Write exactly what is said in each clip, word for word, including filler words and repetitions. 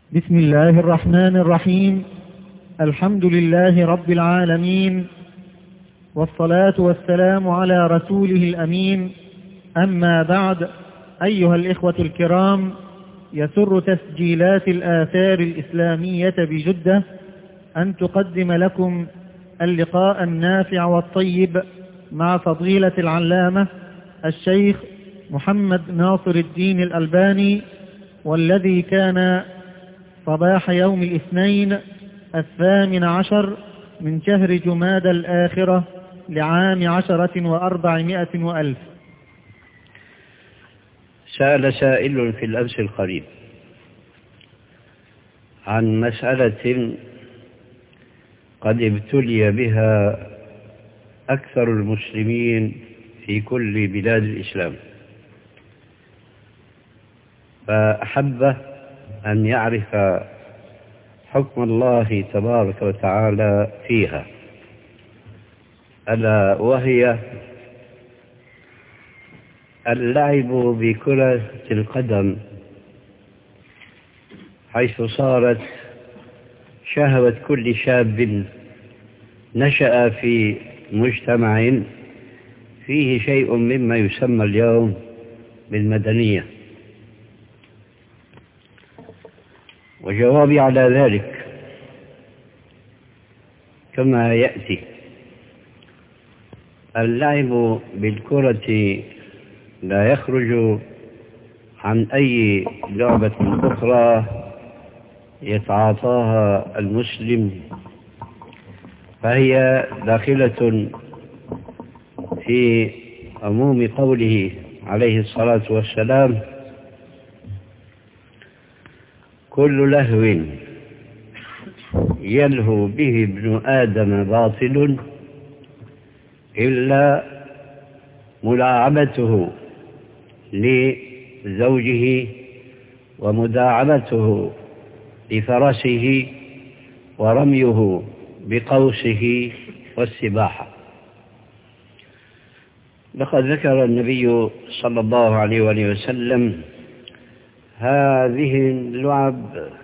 بسم الله الرحمن الرحيم. الحمد لله رب العالمين، والصلاة والسلام على رسوله الأمين. أما بعد، أيها الإخوة الكرام، يسر تسجيلات الآثار الإسلامية بجدة أن تقدم لكم اللقاء النافع والطيب مع فضيلة العلامة الشيخ محمد ناصر الدين الألباني، والذي كان صباح يوم الاثنين الثامن عشر من شهر جمادى الآخرة لعام عشرة وأربعمائة وألف. سأل سائل في الأمس القريب عن مسألة قد ابتلي بها أكثر المسلمين في كل بلاد الإسلام، فأحب أن يعرف حكم الله تبارك وتعالى فيها، ألا وهي اللعب بكرة القدم، حيث صارت شهوة كل شاب نشأ في مجتمع فيه شيء مما يسمى اليوم بالمدنية. وجوابي على ذلك كما يأتي: اللعب بالكرة لا يخرج عن أي لعبة أخرى يتعاطاها المسلم، فهي داخلة في عموم قوله عليه الصلاة والسلام: كل لهو يلهو به ابن آدم باطل إلا ملاعبته لزوجه ومداعبته لفرسه ورميه بقوسه والسباحة. لقد ذكر النبي صلى الله عليه وآله وسلم هذه اللعب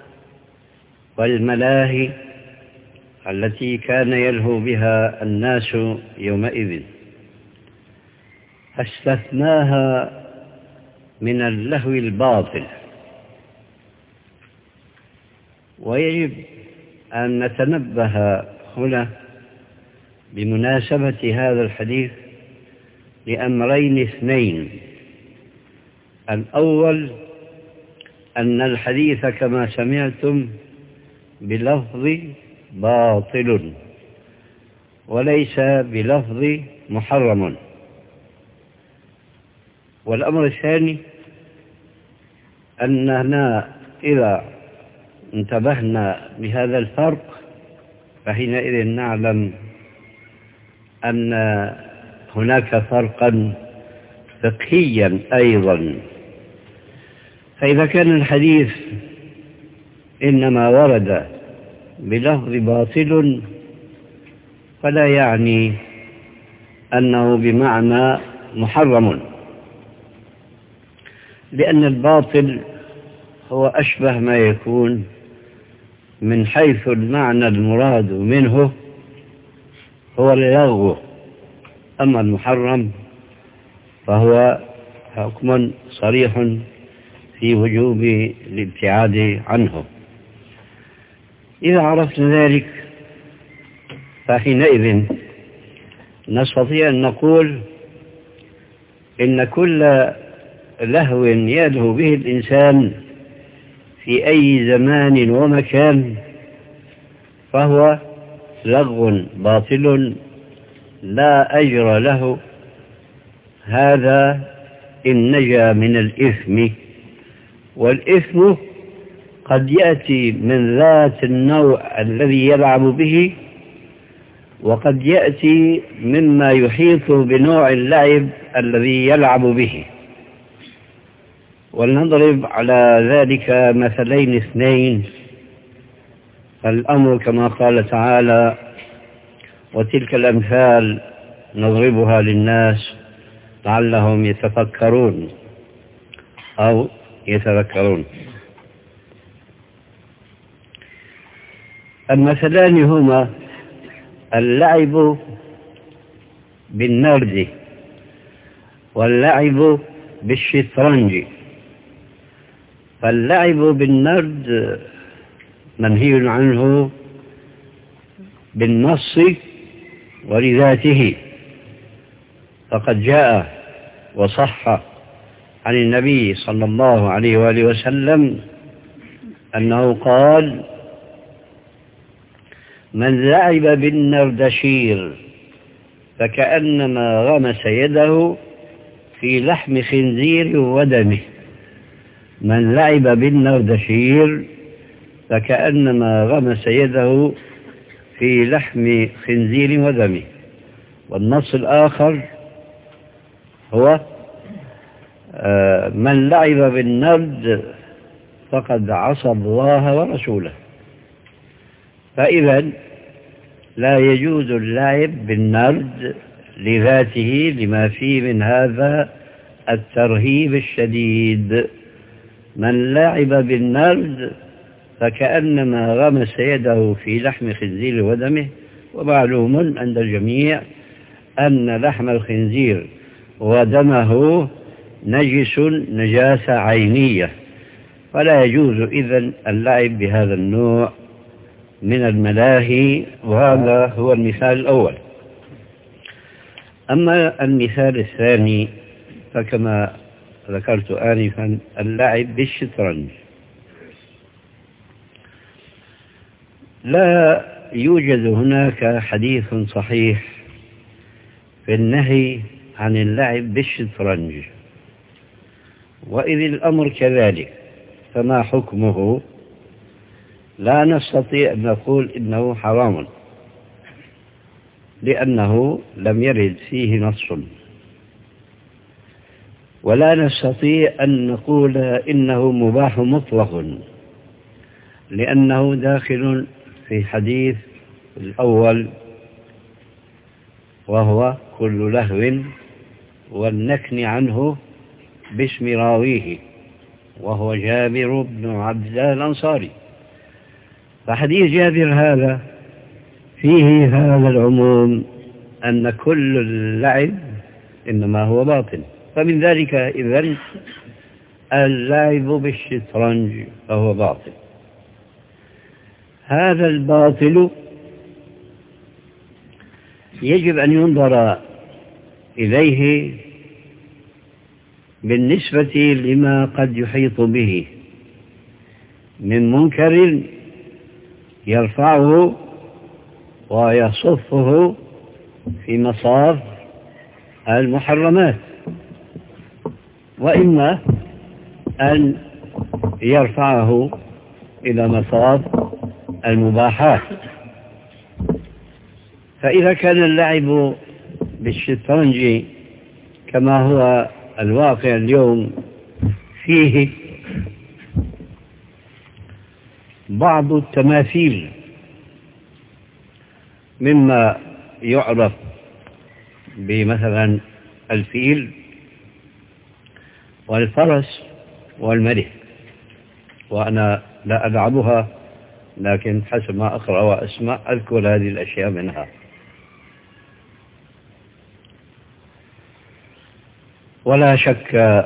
والملاهي التي كان يلهو بها الناس يومئذ، استثناها من اللهو الباطل. ويجب أن نتنبه هنا بمناسبة هذا الحديث لأمرين اثنين: الأول أن الحديث كما سمعتم بلفظ باطل وليس بلفظ محرم. والأمر الثاني أننا إذا انتبهنا بهذا الفرق فحينئذ نعلم أن هناك فرقا فقهيا أيضا. فإذا كان الحديث إنما ورد بلفظ باطل فلا يعني أنه بمعنى محرم، لأن الباطل هو أشبه ما يكون من حيث المعنى المراد منه هو اللغو، أما المحرم فهو حكم صريح في وجوب الابتعاد عنه. إذا عرفنا ذلك فحينئذ نستطيع أن نقول إن كل لهو يلهو به الإنسان في أي زمان ومكان فهو لغو باطل لا أجر له، هذا إن نجا من الإثم. والإثم قد يأتي من ذات النوع الذي يلعب به، وقد يأتي مما يحيط بنوع اللعب الذي يلعب به. ولنضرب على ذلك مثلين اثنين. الأمر كما قال تعالى: وتلك الأمثال نضربها للناس لعلهم يتفكرون أو يتذكرون. المثلان هما اللعب بالنرد واللعب بالشطرنج. فاللعب بالنرد منهي عنه بالنص ولذاته، فقد جاء وصح عن النبي صلى الله عليه وآله وسلم أنه قال: من لعب بالنردشير فكأنما غمس يده في لحم خنزير ودمه. من لعب بالنردشير فكأنما غمس يده في لحم خنزير ودمه. والنص الآخر هو من لعب بالنرد فقد عصى الله ورسوله. فإذا لا يجوز اللعب بالنرد لذاته لما فيه من هذا الترهيب الشديد. من لعب بالنرد فكأنما غمس يده في لحم خنزير ودمه. ومعلوم عند الجميع أن لحم الخنزير ودمه نجس نجاسة عينية، فلا يجوز إذن اللعب بهذا النوع من الملاهي. وهذا هو المثال الأول. أما المثال الثاني فكما ذكرت آنفا اللعب بالشطرنج. لا يوجد هناك حديث صحيح في النهي عن اللعب بالشطرنج، وإذ الأمر كذلك فما حكمه؟ لا نستطيع أن نقول إنه حرام، لأنه لم يرد فيه نص، ولا نستطيع أن نقول إنه مباح مطلق، لأنه داخل في حديث الأول وهو كل لهو والنكن عنه باسم راويه، وهو جابر بن عبد الله الأنصاري. فحديث جابر هذا فيه هذا العموم أن كل اللعب إنما هو باطل. فمن ذلك إذن اللعب بالشطرنج فهو باطل. هذا الباطل يجب أن ينظر إليه بالنسبة لما قد يحيط به من منكر يرفعه ويصفه في مصاف المحرمات، وإما أن يرفعه إلى مصاف المباحات. فإذا كان اللعب بالشطرنج كما هو الواقع اليوم فيه بعض التماثيل مما يعرف بمثلا الفيل والفرس والملك، وأنا لا ألعبها لكن حسب ما أقرأ وأسمع أذكر هذه الأشياء منها. ولا شك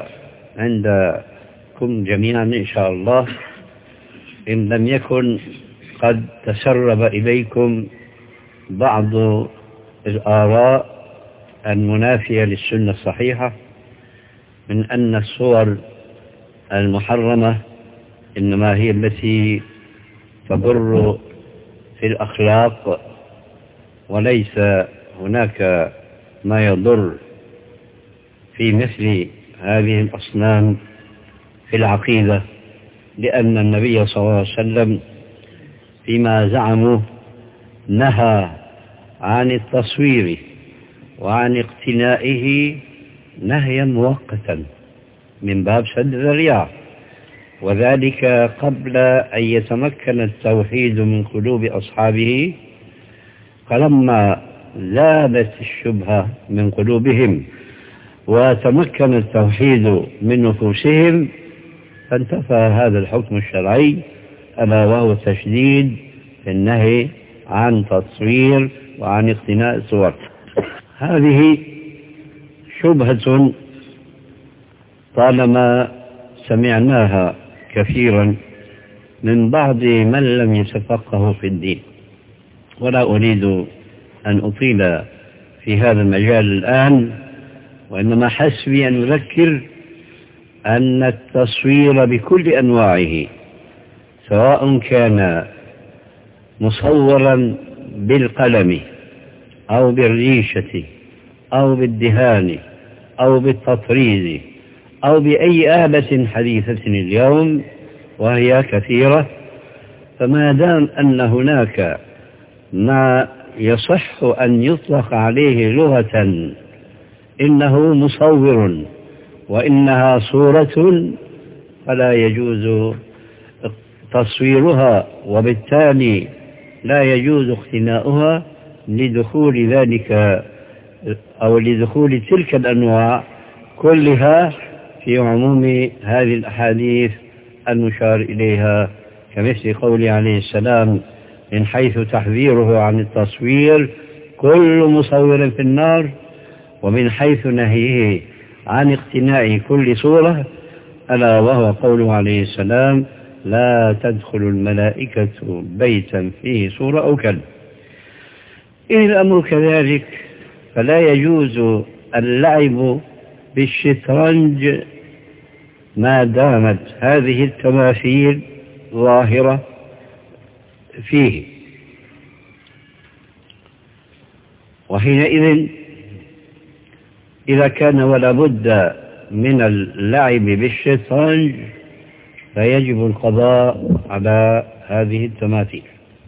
عندكم جميعا إن شاء الله إن لم يكن قد تسرب إليكم بعض الآراء المنافية للسنة الصحيحة من أن الصور المحرمة إنما هي التي تضر في الأخلاق، وليس هناك ما يضر في مثل هذه الأصنام في العقيدة، لأن النبي صلى الله عليه وسلم فيما زعموا نهى عن التصوير وعن اقتنائه نهيا مؤقتا من باب سد الذريعة، وذلك قبل أن يتمكن التوحيد من قلوب أصحابه. فلما ذابت الشبهة من قلوبهم وتمكن التوحيد من نفوسهم فانتفى هذا الحكم الشرعي، ألا وهو تشديد في النهي عن تصوير وعن اقتناء الصور. هذه شبهة طالما سمعناها كثيرا من بعض من لم يتفقهوا في الدين، ولا أريد أن أطيل في هذا المجال الآن، وإنما حسبي أن أذكر أن التصوير بكل أنواعه، سواء كان مصورا بالقلم أو بالريشة أو بالدهان أو بالتطريز أو بأي آلة حديثة اليوم وهي كثيرة، فما دام أن هناك ما يصح أن يطلق عليه لغة إنه مصور وإنها صورة، فلا يجوز تصويرها، وبالتالي لا يجوز اقتناؤها لدخول ذلك أو لدخول تلك الأنواع كلها في عموم هذه الأحاديث المشار إليها، كمثل قوله عليه السلام من حيث تحذيره عن التصوير كل مصور في النار، ومن حيث نهيه عن اقتناء كل صورة ألا وهو قوله عليه السلام لا تدخل الملائكة بيتا فيه صورة أو كلب. إن الأمر كذلك فلا يجوز اللعب بالشطرنج ما دامت هذه التماثيل ظاهرة فيه، وحينئذ إذا كان ولا بد من اللعب بالشطرنج فيجب القضاء على هذه التماثيل.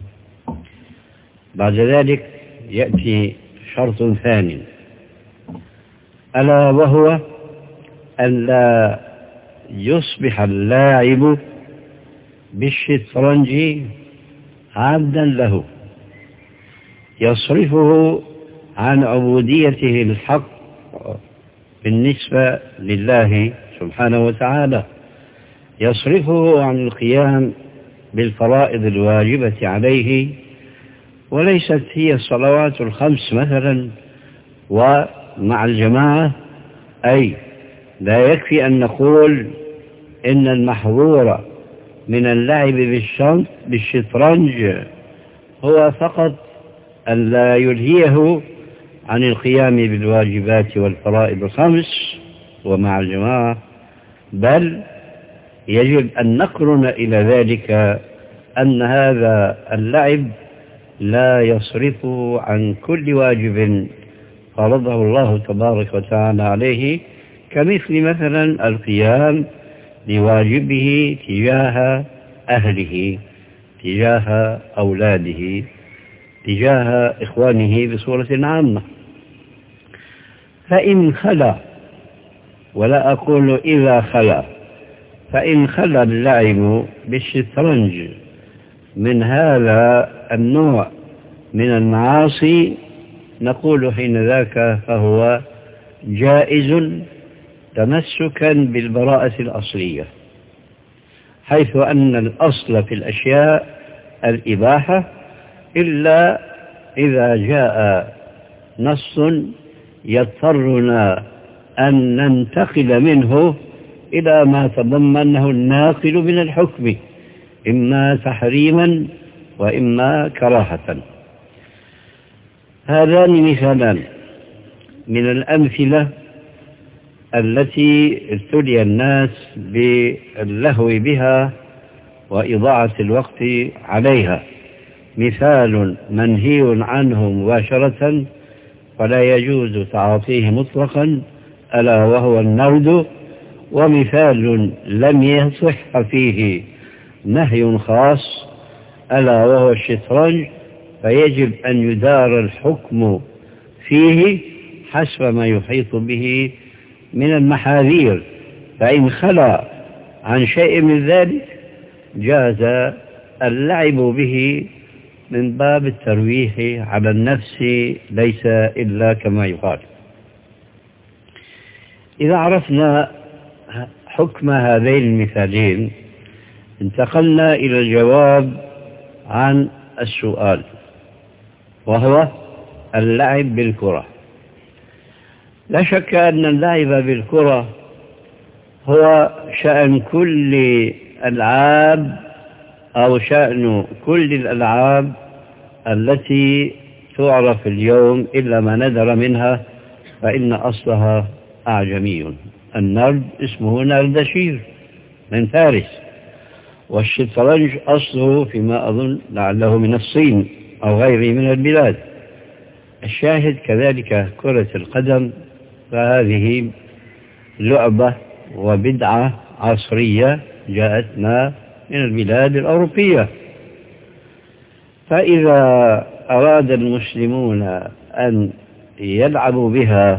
بعد ذلك يأتي شرط ثاني، ألا وهو أن لا يصبح اللاعب بالشطرنج عبدا له يصرفه عن عبوديته الحق بالنسبة لله سبحانه وتعالى، يصرفه عن القيام بالفرائض الواجبة عليه، وليست هي الصلوات الخمس مثلا ومع الجماعة. أي لا يكفي أن نقول إن المحظور من اللعب بالشطرنج هو فقط أن لا يلهيه عن القيام بالواجبات والفرائض الخمس ومع الجماعة، بل يجب أن نقرن إلى ذلك أن هذا اللعب لا يصرف عن كل واجب فرضه الله تبارك وتعالى عليه، كمثل مثلا القيام بواجبه تجاه أهله، تجاه أولاده، تجاه إخوانه بصورة عامة. فإن خلا، ولا أقول إذا خلا، فإن خلا اللعب بالشطرنج من هذا النوع من المعاصي نقول حين ذاك فهو جائز تمسكا بالبراءة الأصلية، حيث أن الأصل في الأشياء الإباحة إلا إذا جاء نص يضطرنا أن ننتقل منه إلى ما تضمنه الناقل من الحكم، إما تحريما وإما كراهة. هذان مثالان من الأمثلة التي ابتلي الناس باللهو بها وإضاعة الوقت عليها. مثال منهي عنه مباشرة فلا يجوز تعاطيه مطلقا ألا وهو النرد، ومثال لم يصح فيه نهي خاص ألا وهو الشطرنج، فيجب أن يدار الحكم فيه حسب ما يحيط به من المحاذير، فإن خلا عن شيء من ذلك جاز اللعب به من باب الترويح على النفس ليس إلا كما يقال. إذا عرفنا حكم هذين المثالين انتقلنا إلى الجواب عن السؤال، وهو اللعب بالكرة. لا شك أن اللعب بالكرة هو شأن كل الألعاب أو شأن كل الألعاب التي تعرف اليوم إلا ما ندر منها، فإن أصلها أعجمي. النرد اسمه نردشير من فارس، والشطرنج أصله فيما أظن لعله من الصين أو غيره من البلاد. الشاهد كذلك كرة القدم، فهذه لعبة وبدعة عصرية جاءتنا من البلاد الأوروبية. فإذا أراد المسلمون أن يلعبوا بها،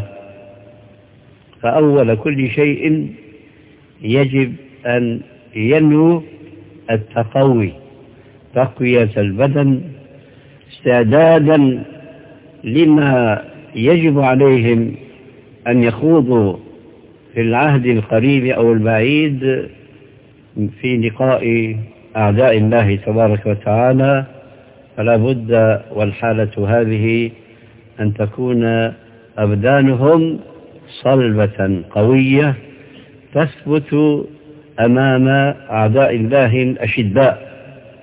فأول كل شيء يجب أن ينووا التقوي، تقوية البدن، استعدادا لما يجب عليهم أن يخوضوا في العهد القريب أو البعيد في لقاء أعداء الله تبارك وتعالى. فلا بد والحالة هذه أن تكون أبدانهم صلبة قوية تثبت أمام أعداء الله الأشداء.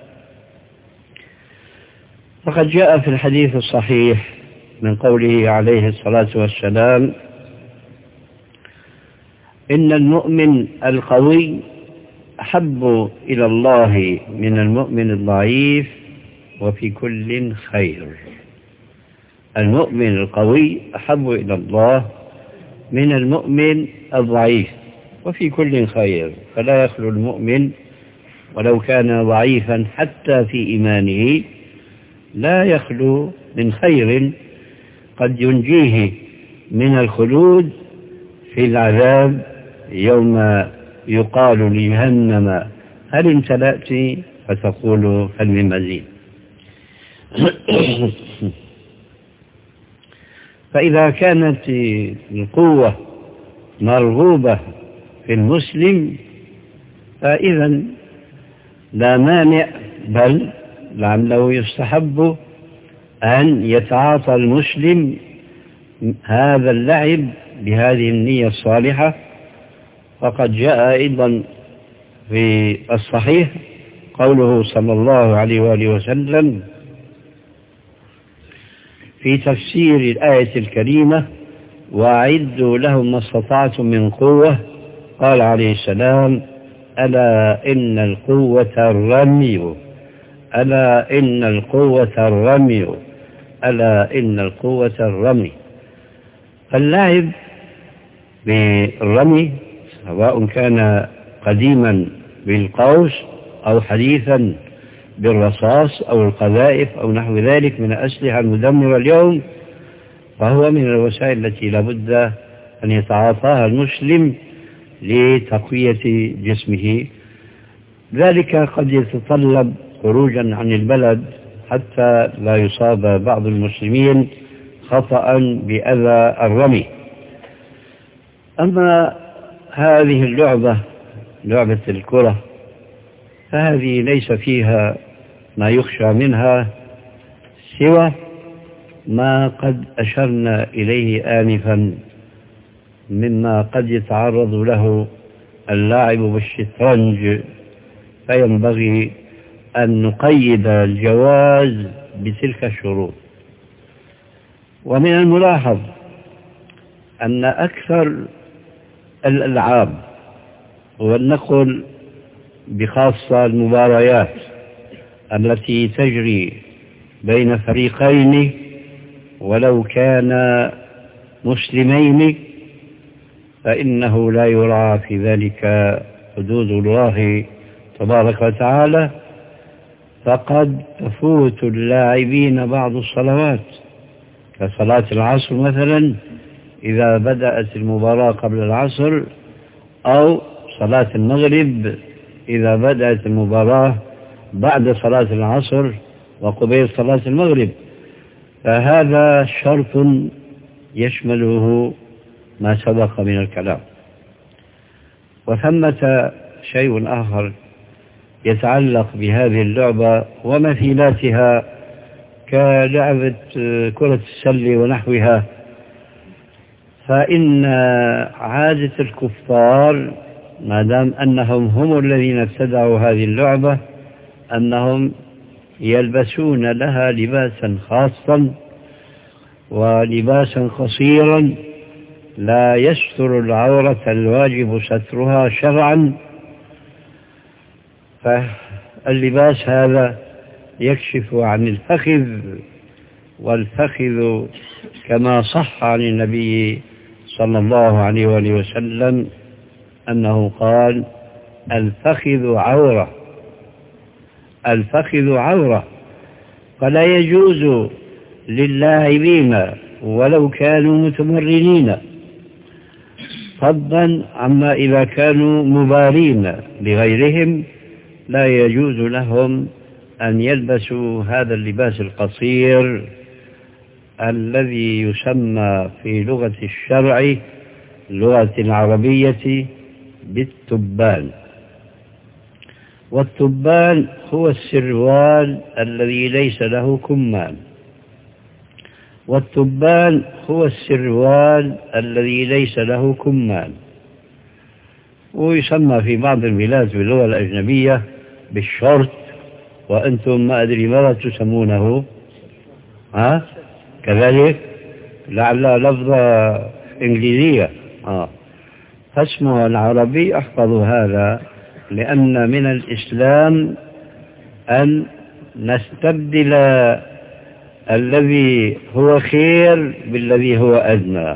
فقد جاء في الحديث الصحيح من قوله عليه الصلاة والسلام: إن المؤمن القوي أحب إلى الله من المؤمن الضعيف وفي كل خير. المؤمن القوي أحب إلى الله من المؤمن الضعيف وفي كل خير. فلا يخلو المؤمن ولو كان ضعيفا حتى في إيمانه، لا يخلو من خير قد ينجيه من الخلود في العذاب يوم يقال لجهنم: هل امتلأت؟ فتقول: هل من مزيد؟ فإذا كانت القوة مرغوبة في المسلم، فإذا لا مانع، بل لعله يستحب أن يتعاطى المسلم هذا اللعب بهذه النية الصالحة. فقد جاء أيضا في الصحيح قوله صلى الله عليه وآله وسلم في تفسير الآية الكريمة: وأعدوا لهم ما استطعتم من قوة. قال عليه السلام: ألا إن القوة الرمي، ألا إن القوة الرمي، ألا إن القوة الرمي. فاللعب بالرمي سواء كان قديما بالقوس أو حديثا بالرصاص أو القذائف أو نحو ذلك من الأسلحة المدمرة اليوم، فهو من الوسائل التي لابد أن يتعاطاها المسلم لتقوية جسمه. ذلك قد يتطلب خروجا عن البلد حتى لا يصاب بعض المسلمين خطأ بأذى الرمي. أما هذه اللعبة، لعبة الكرة، فهذه ليس فيها ما يخشى منها سوى ما قد أشرنا إليه آنفا مما قد يتعرض له اللاعب بالشطرنج، فينبغي أن نقيد الجواز بتلك الشروط. ومن الملاحظ أن أكثر الألعاب، ولنقل بخاصة المباريات التي تجري بين فريقين ولو كان مسلمين، فإنه لا يراعى في ذلك حدود الله تبارك وتعالى، فقد تفوت اللاعبين بعض الصلوات كصلاة العصر مثلا إذا بدأت المباراة قبل العصر، أو صلاة المغرب إذا بدأت المباراة بعد صلاة العصر وقبيل صلاة المغرب. فهذا شرط يشمله ما سبق من الكلام. وثمة شيء آخر يتعلق بهذه اللعبة ومثيلاتها كلعبة كرة السلة ونحوها، فإن عادة الكفار ما دام أنهم هم الذين ابتدعوا هذه اللعبة أنهم يلبسون لها لباسا خاصا ولباسا قصيرا لا يستر العورة الواجب سترها شرعا، فاللباس هذا يكشف عن الفخذ، والفخذ كما صح عن النبي صلى الله عليه وآله وسلم أنه قال الفخذ عورة، الفخذ عورة، فلا يجوز للاعبين ولو كانوا متمرنين، فضلا عما إذا كانوا مبارين لغيرهم لا يجوز لهم أن يلبسوا هذا اللباس القصير الذي يسمى في لغة الشرع اللغة العربية بالتبان. والتبان هو السروال الذي ليس له كمان، والتبان هو السروال الذي ليس له كمان، ويسمى في بعض البلاد باللغة الأجنبية بالشورت، وأنتم ما أدري ماذا تسمونه، ها كذلك لعل لفظة إنجليزية، آه. فاسمه العربي أحفظ هذا، لأن من الإسلام أن نستبدل الذي هو خير بالذي هو أدنى،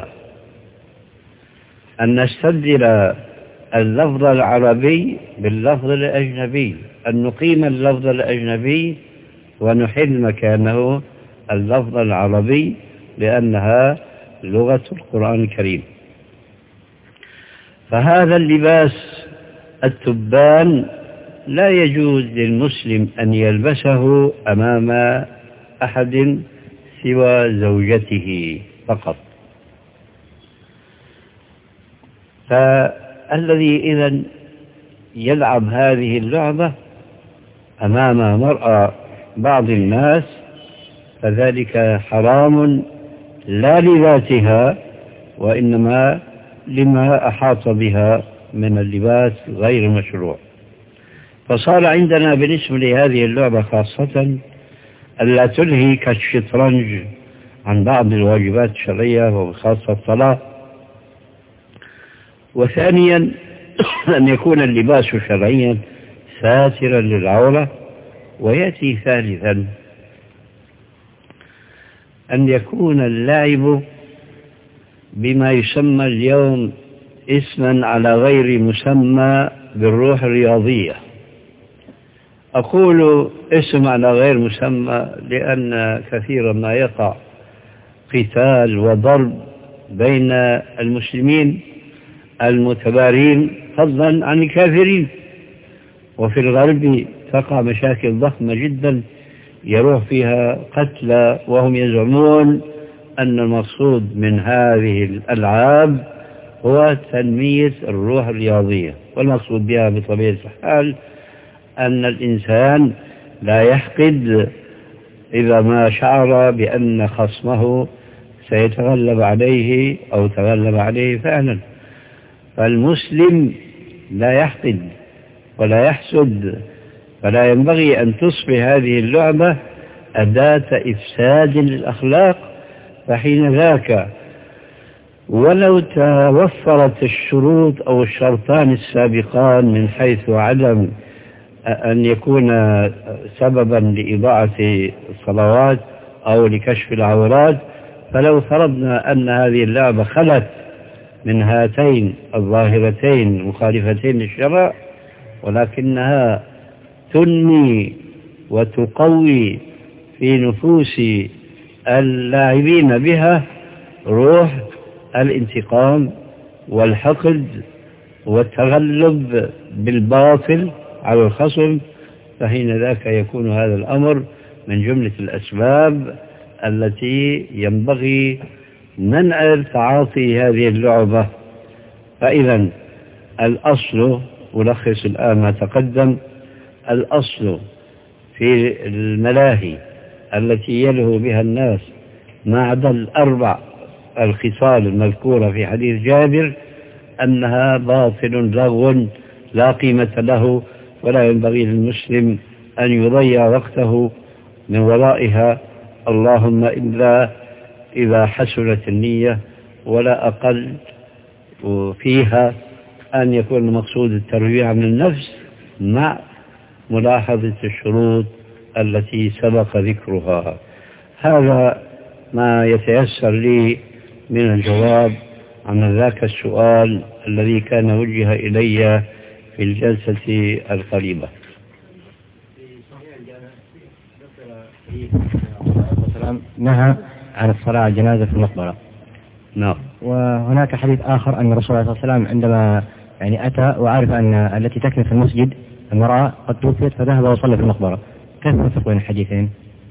أن نستبدل اللفظ العربي باللفظ الأجنبي، أن نقيم اللفظ الأجنبي ونحل مكانه اللفظ العربي لأنها لغة القرآن الكريم. فهذا اللباس التبان لا يجوز للمسلم أن يلبسه أمام أحد سوى زوجته فقط. فالذي إذن يلعب هذه اللعبة أمام مرأة بعض الناس فذلك حرام لا لذاتها وإنما لما أحاط بها من اللباس غير مشروع. فصار عندنا بالنسبة لهذه اللعبة خاصة ألا تلهي كالشطرنج عن بعض الواجبات الشرعية وخاصة الصلاة. وثانيا أن يكون اللباس شرعيا ساترا للعورة. ويأتي ثالثا أن يكون اللعب بما يسمى اليوم اسما على غير مسمى بالروح الرياضية. أقول اسم على غير مسمى لأن كثيرا ما يقع قتال وضرب بين المسلمين المتبارين فضلا عن الكافرين، وفي الغرب تقع مشاكل ضخمة جدا يروح فيها قتلى وهم يزعمون أن المقصود من هذه الألعاب هو تنمية الروح الرياضية، والمقصود بها بطبيعة الحال أن الإنسان لا يحقد إذا ما شعر بأن خصمه سيتغلب عليه أو تغلب عليه فعلا. فالمسلم لا يحقد ولا يحسد، فلا ينبغي أن تصبح هذه اللعبة أداة إفساد للأخلاق. فحين ذاك ولو توفرت الشروط أو الشرطان السابقان من حيث عدم أن يكون سببا لإضاعة الصلوات أو لكشف العورات، فلو فرضنا أن هذه اللعبة خلت من هاتين الظاهرتين مخالفتين للشرع ولكنها تنمي وتقوي في نفوس اللاعبين بها روح الانتقام والحقد والتغلب بالباطل على الخصم، فحين ذاك يكون هذا الأمر من جملة الأسباب التي ينبغي منع تعاطي هذه اللعبة. فإذا الأصل ألخص الآن ما تقدم الأصل في الملاهي التي يلهو بها الناس ما عدا الأربع الخصال المذكورة في حديث جابر أنها باطل لغو لا قيمة له، ولا ينبغي للمسلم أن يضيع وقته من ورائها، اللهم إلا إذا حسنت النية، ولا أقل فيها أن يكون المقصود الترويع من النفس مع ملاحظة الشروط التي سبق ذكرها. هذا ما يتيسر لي من الجواب عن ذاك السؤال الذي كان وجه إلي في الجلسة القريبة. نهى عن الصلاة على الجنازة في المقبرة. نعم. وهناك حديث آخر أن الرسول صلى الله عليه وسلم عندما يعني أتى وعرف أن التي تكن في المسجد المرأة قد توفيت فذهب وصلى في المقبرة. كيف نفرق بين الحديثين؟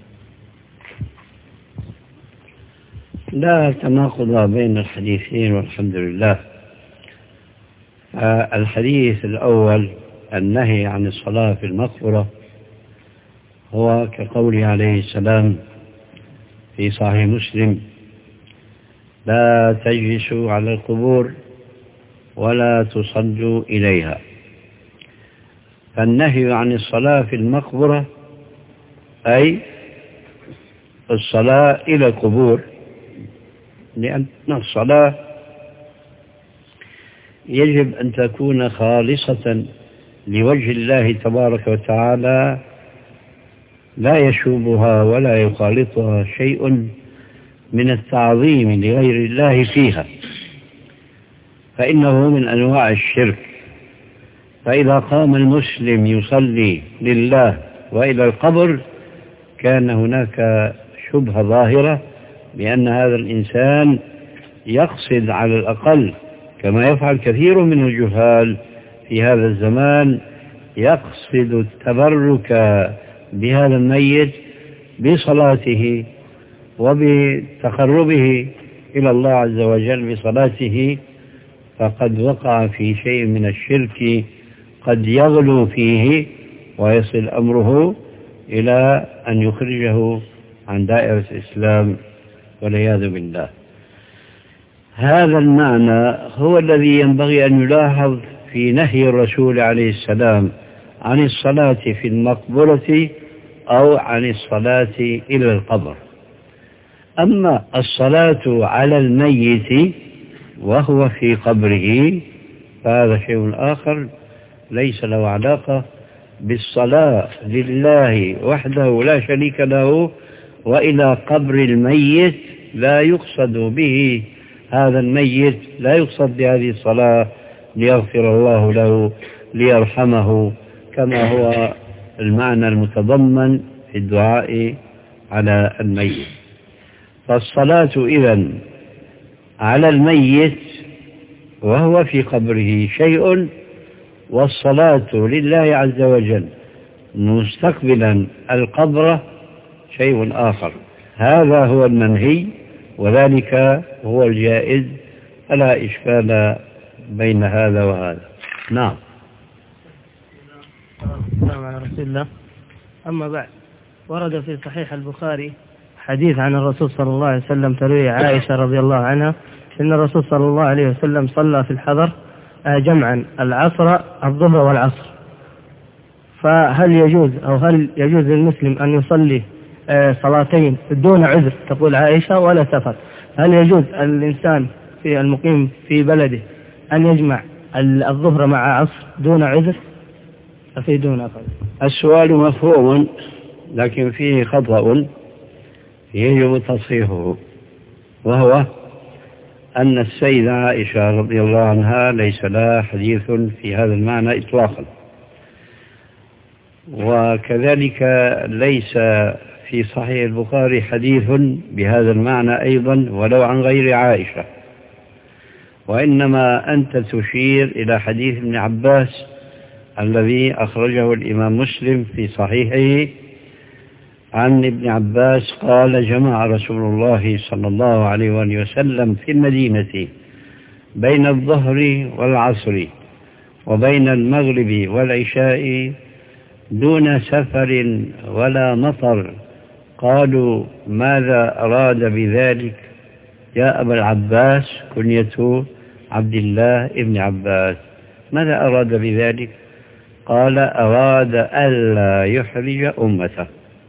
لا تناقض بين الحديثين والحمد لله. الحديث الأول النهي عن الصلاة في المقبرة هو كقوله عليه السلام في صحيح مسلم: لا تجلسوا على القبور ولا تصلوا إليها. فالنهي عن الصلاة في المقبرة أي الصلاة إلى القبور، لأن الصلاة يجب أن تكون خالصة لوجه الله تبارك وتعالى، لا يشوبها ولا يخالطها شيء من التعظيم لغير الله فيها، فإنه من أنواع الشرك. فإذا قام المسلم يصلي لله وإلى القبر كان هناك شبهة ظاهرة بأن هذا الإنسان يقصد على الأقل، كما يفعل كثير من الجهال في هذا الزمان، يقصد التبرك بهذا الميت بصلاته وبتقربه إلى الله عز وجل بصلاته، فقد وقع في شيء من الشرك قد يغلو فيه ويصل أمره إلى أن يخرجه عن دائرة الإسلام والعياذ بالله. هذا المعنى هو الذي ينبغي أن يلاحظ في نهي الرسول عليه السلام عن الصلاة في المقبرة أو عن الصلاة إلى القبر. أما الصلاة على الميت وهو في قبره فهذا شيء آخر ليس له علاقة بالصلاة لله وحده لا شريك له وإلى قبر الميت لا يقصد به هذا الميت، لا يقصد بهذه الصلاة ليغفر الله له ليرحمه، كما هو المعنى المتضمن في الدعاء على الميت. فالصلاة إذن على الميت وهو في قبره شيء، والصلاة لله عز وجل مستقبلا القبر شيء آخر. هذا هو المنهي وذلك هو الجائز، فلا إشكال بين هذا وهذا. نعم. السلام على رسول الله. أما بعد، ورد في صحيح البخاري حديث عن الرسول صلى الله عليه وسلم تروي عائشة رضي الله عنها إن الرسول صلى الله عليه وسلم صلى في الحضر جمعا العصر الظهر والعصر. فهل يجوز أو هل يجوز للمسلم أن يصلي صلاتين دون عذر تقول عائشة ولا سفر؟ هل يجوز الإنسان في المقيم في بلده أن يجمع الظهر مع عصر دون عذر؟ أفيدونا. السؤال مفهوم لكن فيه خطأ يجب تصحيحه، وهو أن السيدة عائشة رضي الله عنها ليس لها حديث في هذا المعنى إطلاقا، وكذلك ليس في صحيح البخاري حديث بهذا المعنى أيضا ولو عن غير عائشة، وإنما أنت تشير إلى حديث ابن عباس الذي أخرجه الإمام مسلم في صحيحه عن ابن عباس قال: جمع رسول الله صلى الله عليه وآله وسلم في المدينة بين الظهر والعصر وبين المغرب والعشاء دون سفر ولا مطر. قالوا ماذا أراد بذلك يا أبا العباس؟ كنيته عبد الله ابن عباس. ماذا أراد بذلك؟ قال أراد ألا يحرج أمته،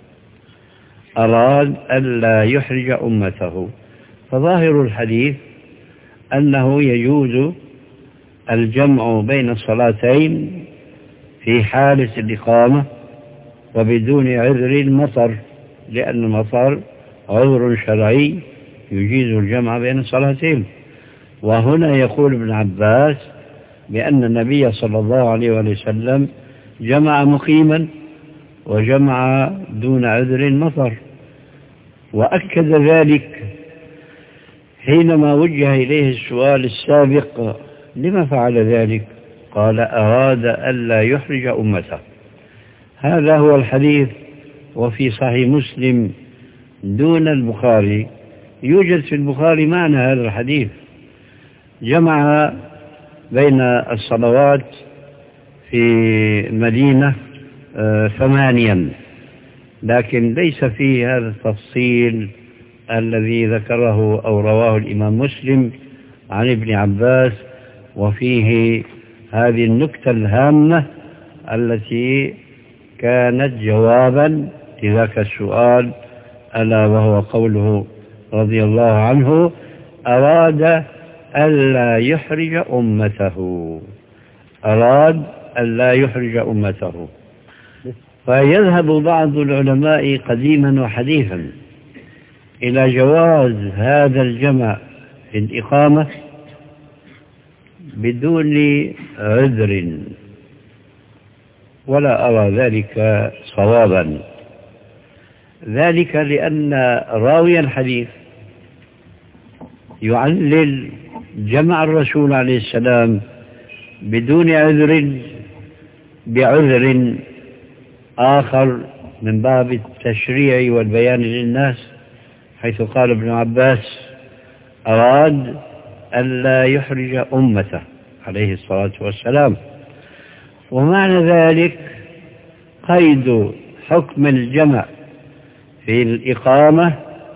أراد ألا يحرج أمته. فظاهر الحديث أنه يجوز الجمع بين الصلاتين في حالة الإقامة وبدون عذر المطر، لأن المطر عذر شرعي يجيز الجمع بين الصلاتين. وهنا يقول ابن عباس بأن النبي صلى الله عليه وسلم جمع مقيما وجمع دون عذر المطر، وأكد ذلك حينما وجه إليه السؤال السابق لما فعل ذلك؟ قال أراد ألا يحرج أمته. هذا هو الحديث. وفي صحيح مسلم دون البخاري يوجد في البخاري معنى هذا الحديث، جمع بين الصلوات في المدينة ثمانيا، لكن ليس فيه هذا التفصيل الذي ذكره أو رواه الإمام مسلم عن ابن عباس، وفيه هذه النكتة الهامة التي كانت جوابا لذاك السؤال، ألا وهو قوله رضي الله عنه أراد ألا يحرج أمته، أراد ألا يحرج أمته. فيذهب بعض العلماء قديما وحديثا إلى جواز هذا الجمع في الإقامة بدون عذر، ولا أرى ذلك صوابا، ذلك لأن راوي الحديث يعلل جمع الرسول عليه السلام بدون عذر بعذر آخر من باب التشريع والبيان للناس، حيث قال ابن عباس أراد ألا يحرج أمته عليه الصلاة والسلام. ومعنى ذلك قيد حكم الجمع في الإقامة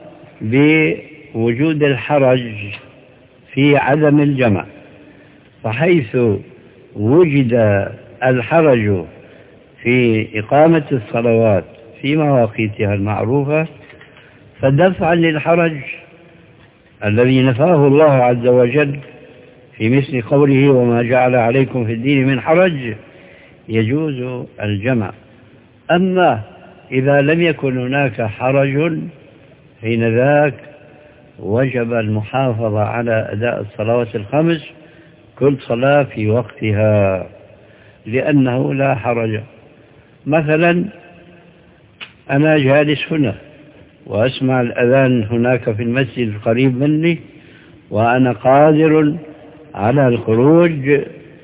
بوجود الحرج في عدم الجمع، فحيث وجد الحرج في إقامة الصلوات في مواقيتها المعروفة فدفعا للحرج الذي نفاه الله عز وجل في مثل قوله وما جعل عليكم في الدين من حرج يجوز الجمع. أما إذا لم يكن هناك حرج حين ذاك وجب المحافظة على أداء الصلوات الخمس كل صلاة في وقتها، لأنه لا حرج. مثلا أنا جالس هنا وأسمع الأذان هناك في المسجد القريب مني وأنا قادر على الخروج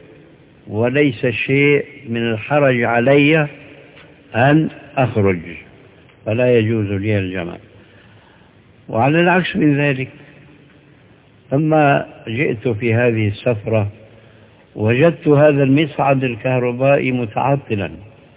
وليس شيء من الحرج علي أن أخرج، فلا يجوز لي الجمع. وعلى العكس من ذلك، لما جئت في هذه السفرة وجدت هذا المصعد الكهربائي متعطلا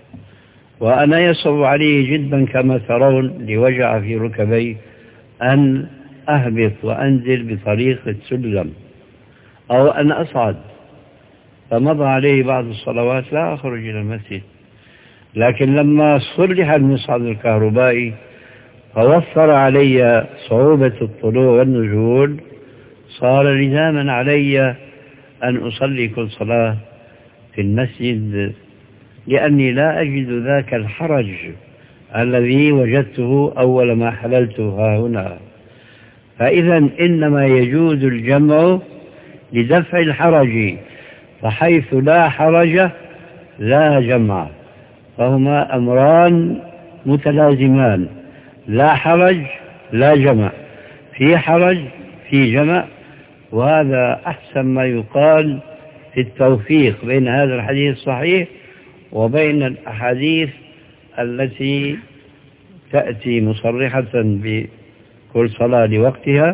وأنا يصعب عليه جدا كما ترون لوجع في ركبي أن أهبط وأنزل بطريق السلم أو أن أصعد، فمضى عليه بعض الصلوات لا أخرج إلى المسجد. لكن لما صلح المصعد الكهربائي فوفر علي صعوبة الطلوع والنزول صار لزاما علي أن أصلي كل صلاة في المسجد، لأني لا أجد ذاك الحرج الذي وجدته أول ما حللت ها هنا. فإذا إنما يجوز الجمع لدفع الحرج، فحيث لا حرج لا جمع، فهما أمران متلازمان، لا حرج لا جمع، في حرج في جمع. وهذا أحسن ما يقال في التوفيق بين هذا الحديث الصحيح وبين الأحاديث التي تأتي مصرحة بكل صلاة لوقتها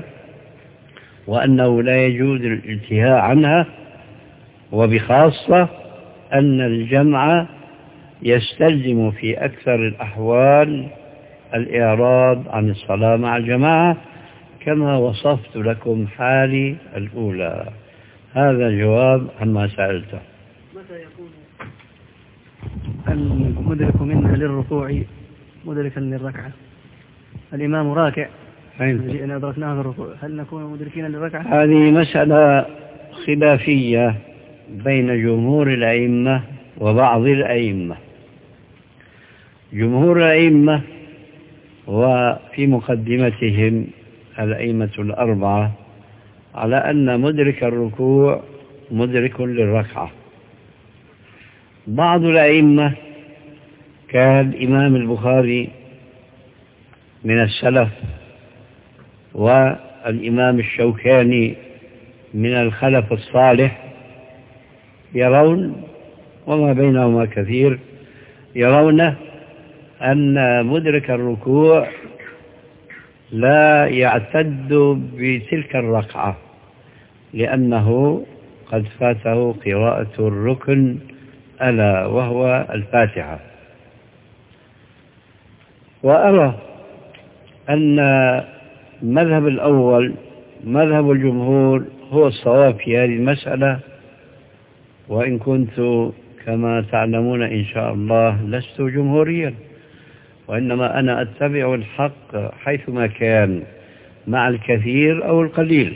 وأنه لا يجوز الانتهاء عنها، وبخاصة أن الجمع يستلزم في أكثر الأحوال الإعراض عن الصلاة مع الجماعة كما وصفت لكم حالي الأولى. هذا جواب عما سألته. متى يكون المدرك منها للركوع مدركا للركعة؟ الإمام راكع جئنا أدركناه في الركوع، هل نكون مدركين للركعة؟ هذه مسألة خلافية بين جمهور الأئمة وبعض الأئمة. جمهور الأئمة وفي مقدمتهم الأئمة الأربعة على أن مدرك الركوع مدرك للركعة. بعض الأئمة كالإمام البخاري من السلف والإمام الشوكاني من الخلف الصالح يرون، وما بينهما كثير، يرون أن مدرك الركوع لا يعتد بتلك الركعة لأنه قد فاته قراءة الركن ألا وهو الفاتحة. وأرى أن مذهب الأول مذهب الجمهور هو الصواب في هذه المسألة، وإن كنت كما تعلمون إن شاء الله لست جمهوريا، وإنما أنا أتبع الحق حيثما كان مع الكثير أو القليل،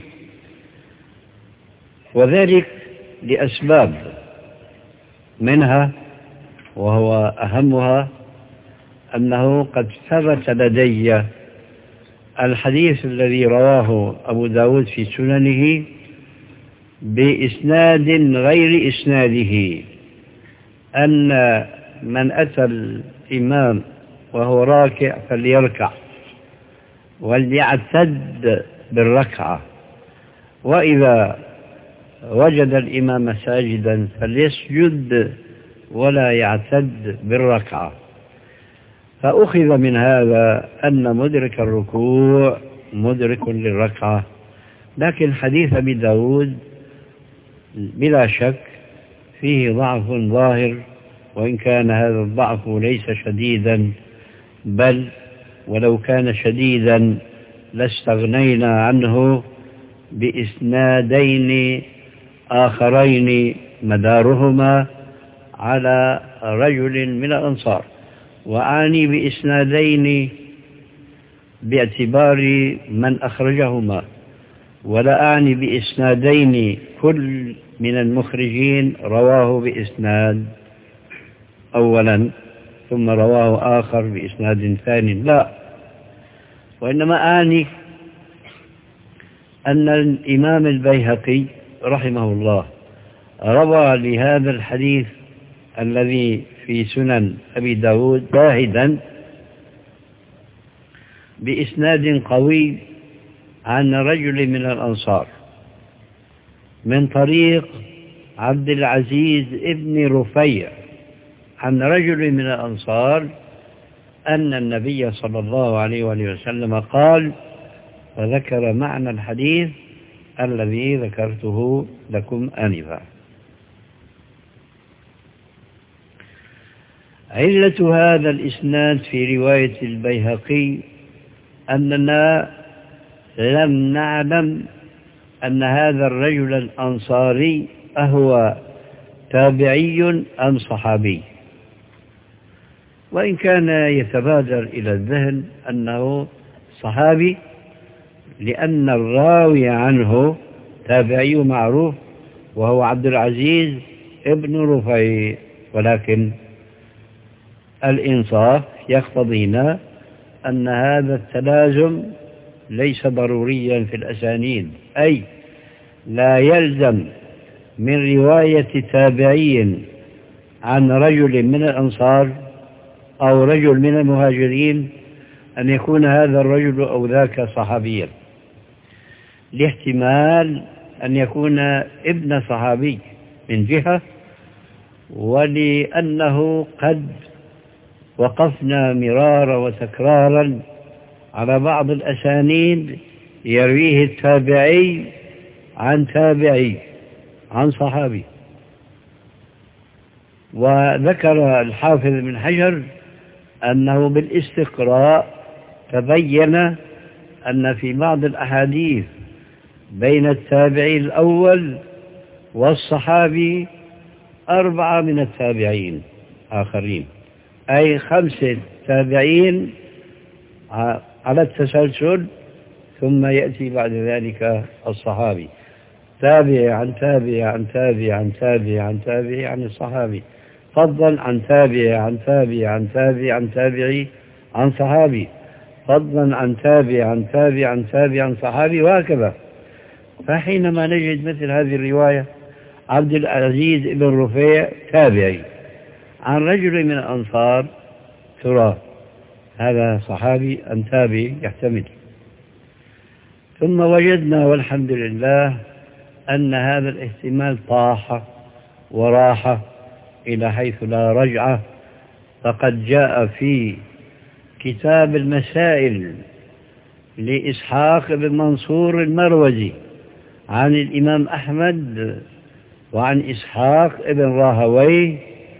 وذلك لأسباب، منها وهو أهمها أنه قد ثبت لدي الحديث الذي رواه أبو داود في سننه بإسناد غير إسناده أن من أتى الإمام وهو راكع فليركع وليعتد بالركعة، وإذا وجد الإمام ساجدا فليسجد ولا يعتد بالركعة. فأخذ من هذا أن مدرك الركوع مدرك للركعة. لكن حديث أبي داود بلا شك فيه ضعف ظاهر، وإن كان هذا الضعف ليس شديدا، بل ولو كان شديدا لاستغنينا عنه بإسنادين آخرين مدارهما على رجل من الأنصار. وأعني بإسنادين باعتبار من أخرجهما، ولا أعني بإسنادين كل من المخرجين رواه بإسناد أولا ثم رواه آخر بإسناد ثاني، لا، وإنما أعني أن الإمام البيهقي رحمه الله روى لهذا الحديث الذي في سنن أبي داود شاهدا بإسناد قوي عن رجل من الأنصار من طريق عبد العزيز ابن رفيع عن رجل من الأنصار أن النبي صلى الله عليه وآله وسلم قال، وذكر معنى الحديث الذي ذكرته لكم آنفا. علة هذا الإسناد في رواية البيهقي أننا لم نعلم أن هذا الرجل الأنصاري أهو تابعي أم صحابي، وإن كان يتبادر إلى الذهن أنه صحابي لأن الراوي عنه تابعي معروف وهو عبد العزيز ابن رفيع، ولكن الإنصاف يقتضينا أن هذا التلازم ليس ضروريا في الأسانيد، أي لا يلزم من رواية تابعي عن رجل من الأنصار أو رجل من المهاجرين أن يكون هذا الرجل أو ذاك صحابيا، لاحتمال أن يكون ابن صحابي من جهة، ولأنه قد وقفنا مرارا وتكرارا على بعض الأسانيد يرويه التابعي عن تابعي عن صحابي، وذكر الحافظ بن حجر أنه بالاستقراء تبين أن في بعض الأحاديث بين التابعي الأول والصحابي أربعة من التابعين آخرين، أي خمسة تابعين على التسلسل، ثم يأتي بعد ذلك الصحابي، تابع عن تابع عن تابع عن تابع عن تابع عن الصحابي، فضلا عن تابع عن تابع عن تابع عن تابعي عن صحابي، فضلا عن تابع عن تابع عن تابع عن صحابي، وهكذا. فحينما نجد مثل هذه الرواية عبد العزيز بن رفيع تابعي عن رجل من الأنصار، ترى هذا صحابي أم تابعي؟ يحتمل. ثم وجدنا والحمد لله أن هذا الاحتمال طاح وراح إلى حيث لا رجعة، فقد جاء في كتاب المسائل لإسحاق بن منصور المروزي عن الإمام أحمد وعن إسحاق بن راهويه،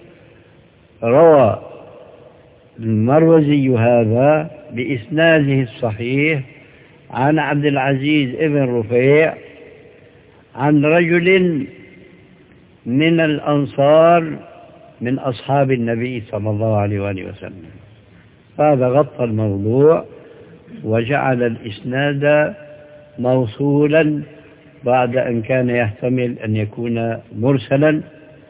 روى المروزي هذا بإسناده الصحيح عن عبد العزيز بن رفيع عن رجل من الأنصار من أصحاب النبي صلى الله عليه وآله وسلم. فهذا غطى الموضوع وجعل الإسناد موصولا بعد أن كان يحتمل أن يكون مرسلا،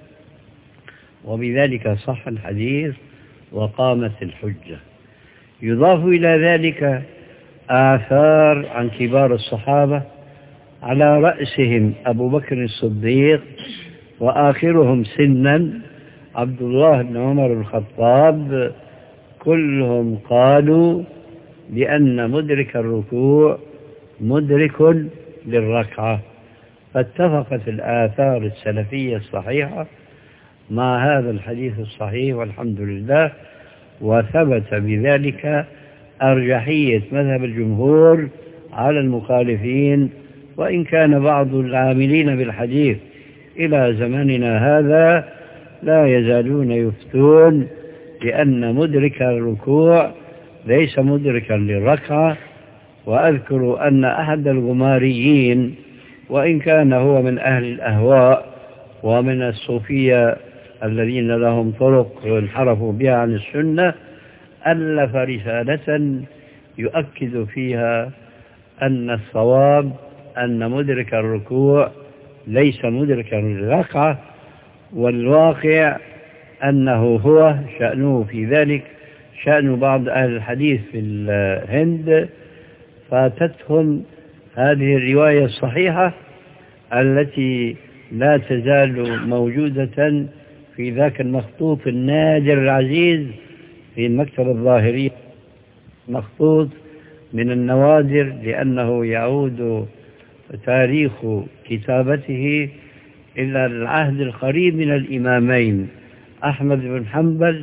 وبذلك صح الحديث وقامت الحجة. يضاف إلى ذلك آثار عن كبار الصحابة على رأسهم أبو بكر الصديق، وآخرهم سنا عبد الله بن عمر الخطاب، كلهم قالوا بأن مدرك الركوع مدرك للركعة. فاتفقت الآثار السلفية الصحيحة مع هذا الحديث الصحيح والحمد لله، وثبت بذلك أرجحية مذهب الجمهور على المخالفين، وإن كان بعض العاملين بالحديث إلى زماننا هذا لا يزالون يفتون لأن مدرك الركوع ليس مدركا للركعة. وأذكر أن أحد الغماريين، وإن كان هو من أهل الأهواء ومن الصوفية الذين لهم طرق انحرفوا بها عن السنة، ألف رسالة يؤكد فيها أن الصواب أن مدرك الركوع ليس مدركا للركعة، والواقع أنه هو شأنه في ذلك شأن بعض أهل الحديث في الهند، فاتتهم هذه الرواية الصحيحة التي لا تزال موجودة في ذاك المخطوط النادر العزيز في المكتبة الظاهرية، مخطوط من النوادر لأنه يعود تاريخ كتابته إلى العهد القريب من الإمامين أحمد بن حنبل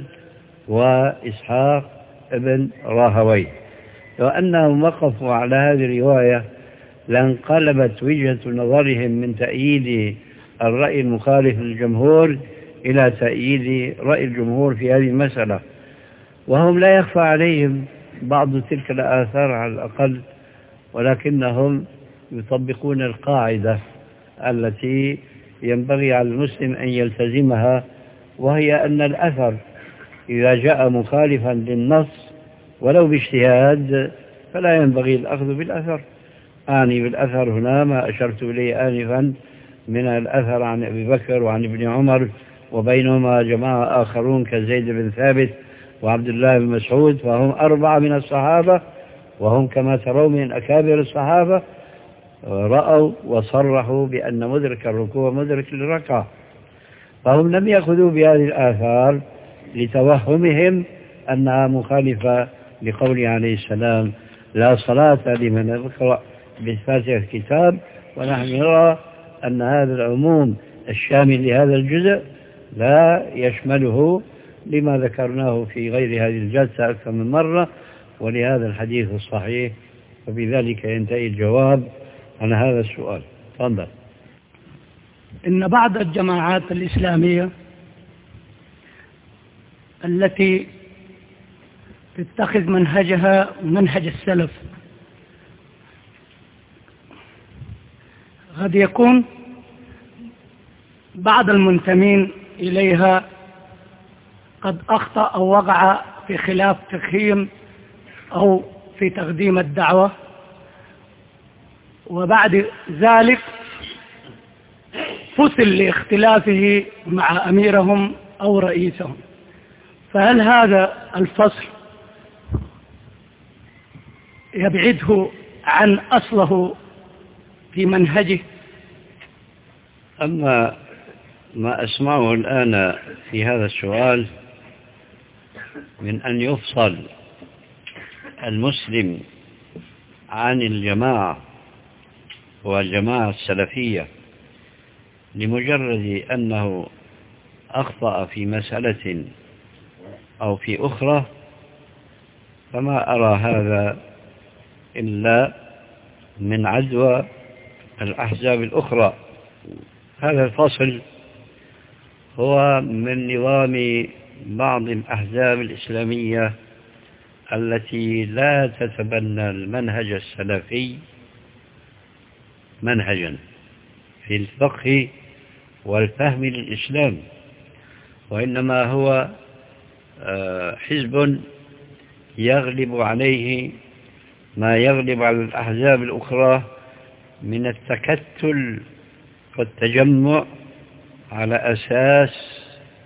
وإسحاق بن راهويه. لو أنهم وقفوا على هذه الرواية لانقلبت وجهة نظرهم من تأييد الرأي المخالف للجمهور إلى تأييد رأي الجمهور في هذه المسألة، وهم لا يخفى عليهم بعض تلك الآثار على الأقل، ولكنهم يطبقون القاعدة التي ينبغي على المسلم أن يلتزمها، وهي أن الأثر إذا جاء مخالفا للنص ولو باجتهاد فلا ينبغي الأخذ بالأثر. أعني بالأثر هنا ما أشرت إليه آنفا من الأثر عن أبي بكر وعن ابن عمر، وبينهما جماعة آخرون كزيد بن ثابت وعبد الله بن مسعود، فهم أربعة من الصحابة، وهم كما ترون من أكابر الصحابة، رأوا وصرحوا بأن مدرك الركوع مدرك للركعة. فهم لم يأخذوا بهذه الآثار لتوهمهم أنها مخالفة لقوله عليه السلام لا صلاة لمن يقرأ بفاتحة الكتاب، ونحن نرى أن هذا العموم الشامل لهذا الجزء لا يشمله لما ذكرناه في غير هذه الجلسة أكثر من مرة، ولهذا الحديث الصحيح. وبذلك ينتهي الجواب عن هذا السؤال. تفضل. إن بعض الجماعات الإسلامية التي تتخذ منهجها منهج السلف. قد يكون بعض المنتمين إليها قد أخطأ أو وقع في خلاف تقييم أو في تقديم الدعوة، وبعد ذلك فصل لاختلافه مع أميرهم أو رئيسهم. فهل هذا الفصل يبعده عن أصله في منهجه؟ أما ما أسمعه الآن في هذا السؤال من أن يفصل المسلم عن الجماعة والجماعة السلفية لمجرد أنه أخطأ في مسألة أو في أخرى، فما أرى هذا إلا من عدوى الأحزاب الأخرى. هذا الفصل هو من نظام بعض الأحزاب الإسلامية التي لا تتبنى المنهج السلفي منهجا في الفقه والفهم للإسلام، وإنما هو حزب يغلب عليه ما يغلب على الأحزاب الأخرى من التكتل والتجمع على أساس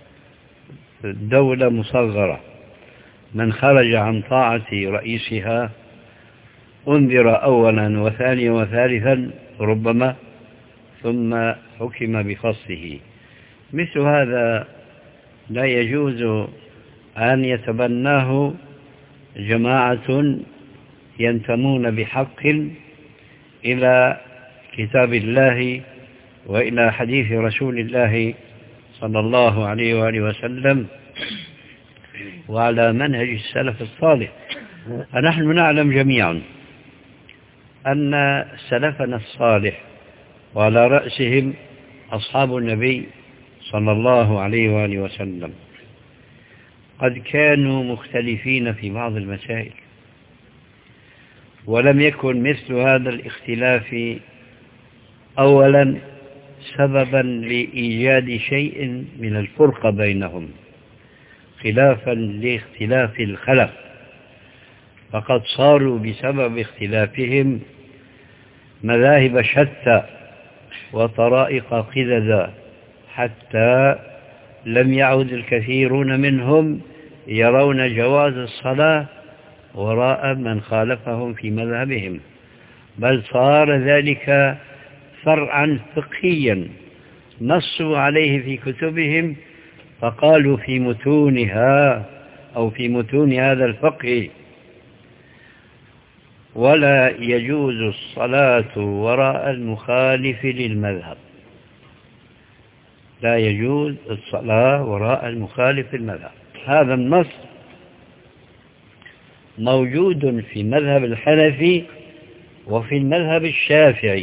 دولة مصغرة. من خرج عن طاعة رئيسها أنذر أولا وثانيا وثالثا ربما، ثم حكم بفصله. مثل هذا لا يجوز أن يتبناه جماعة ينتمون بحق إلى كتاب الله وإلى حديث رسول الله صلى الله عليه وآله وسلم وعلى منهج السلف الصالح. فنحن نعلم جميعا أن سلفنا الصالح وعلى رأسهم أصحاب النبي صلى الله عليه وآله وسلم قد كانوا مختلفين في بعض المسائل، ولم يكن مثل هذا الاختلاف أولا سببا لإيجاد شيء من الفرقة بينهم خلافا لاختلاف الخلف، فقد صاروا بسبب اختلافهم مذاهب شتى وطرائق قددا، حتى لم يعد الكثيرون منهم يرون جواز الصلاة وراء من خالفهم في مذهبهم، بل صار ذلك فرعا فقهيا نصوا عليه في كتبهم، فقالوا في متونها أو في متون هذا الفقه: ولا يجوز الصلاة وراء المخالف للمذهب. لا يجوز الصلاة وراء المخالف للمذهب. هذا النص موجود في مذهب الحنفي وفي المذهب الشافعي،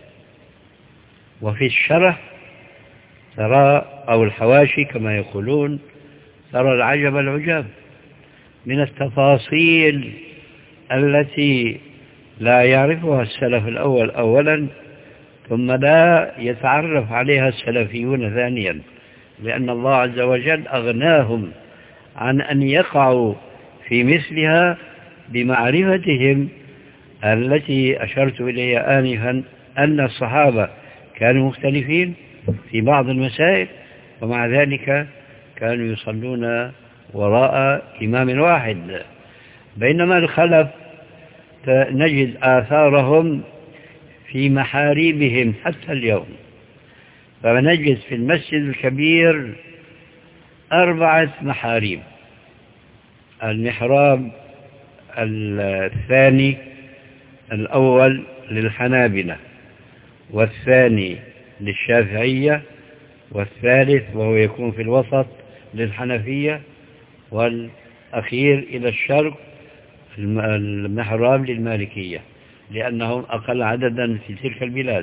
وفي الشرح ترى أو الحواشي كما يقولون ترى العجب العجاب من التفاصيل التي لا يعرفها السلف الأول أولا، ثم لا يتعرف عليها السلفيون ثانيا، لأن الله عز وجل أغناهم عن أن يقعوا في مثلها بمعرفتهم التي أشرت إليها آنفا، أن الصحابة كانوا مختلفين في بعض المسائل، ومع ذلك كانوا يصلون وراء إمام واحد، بينما الخلف نجد آثارهم في محاريبهم حتى اليوم. فنجد في المسجد الكبير أربعة محاريب: المحراب الثاني الأول للحنابلة، والثاني للشافعية، والثالث وهو يكون في الوسط للحنفية، والأخير إلى الشرق المحراب للمالكية، لأنهم أقل عددا في تلك البلاد.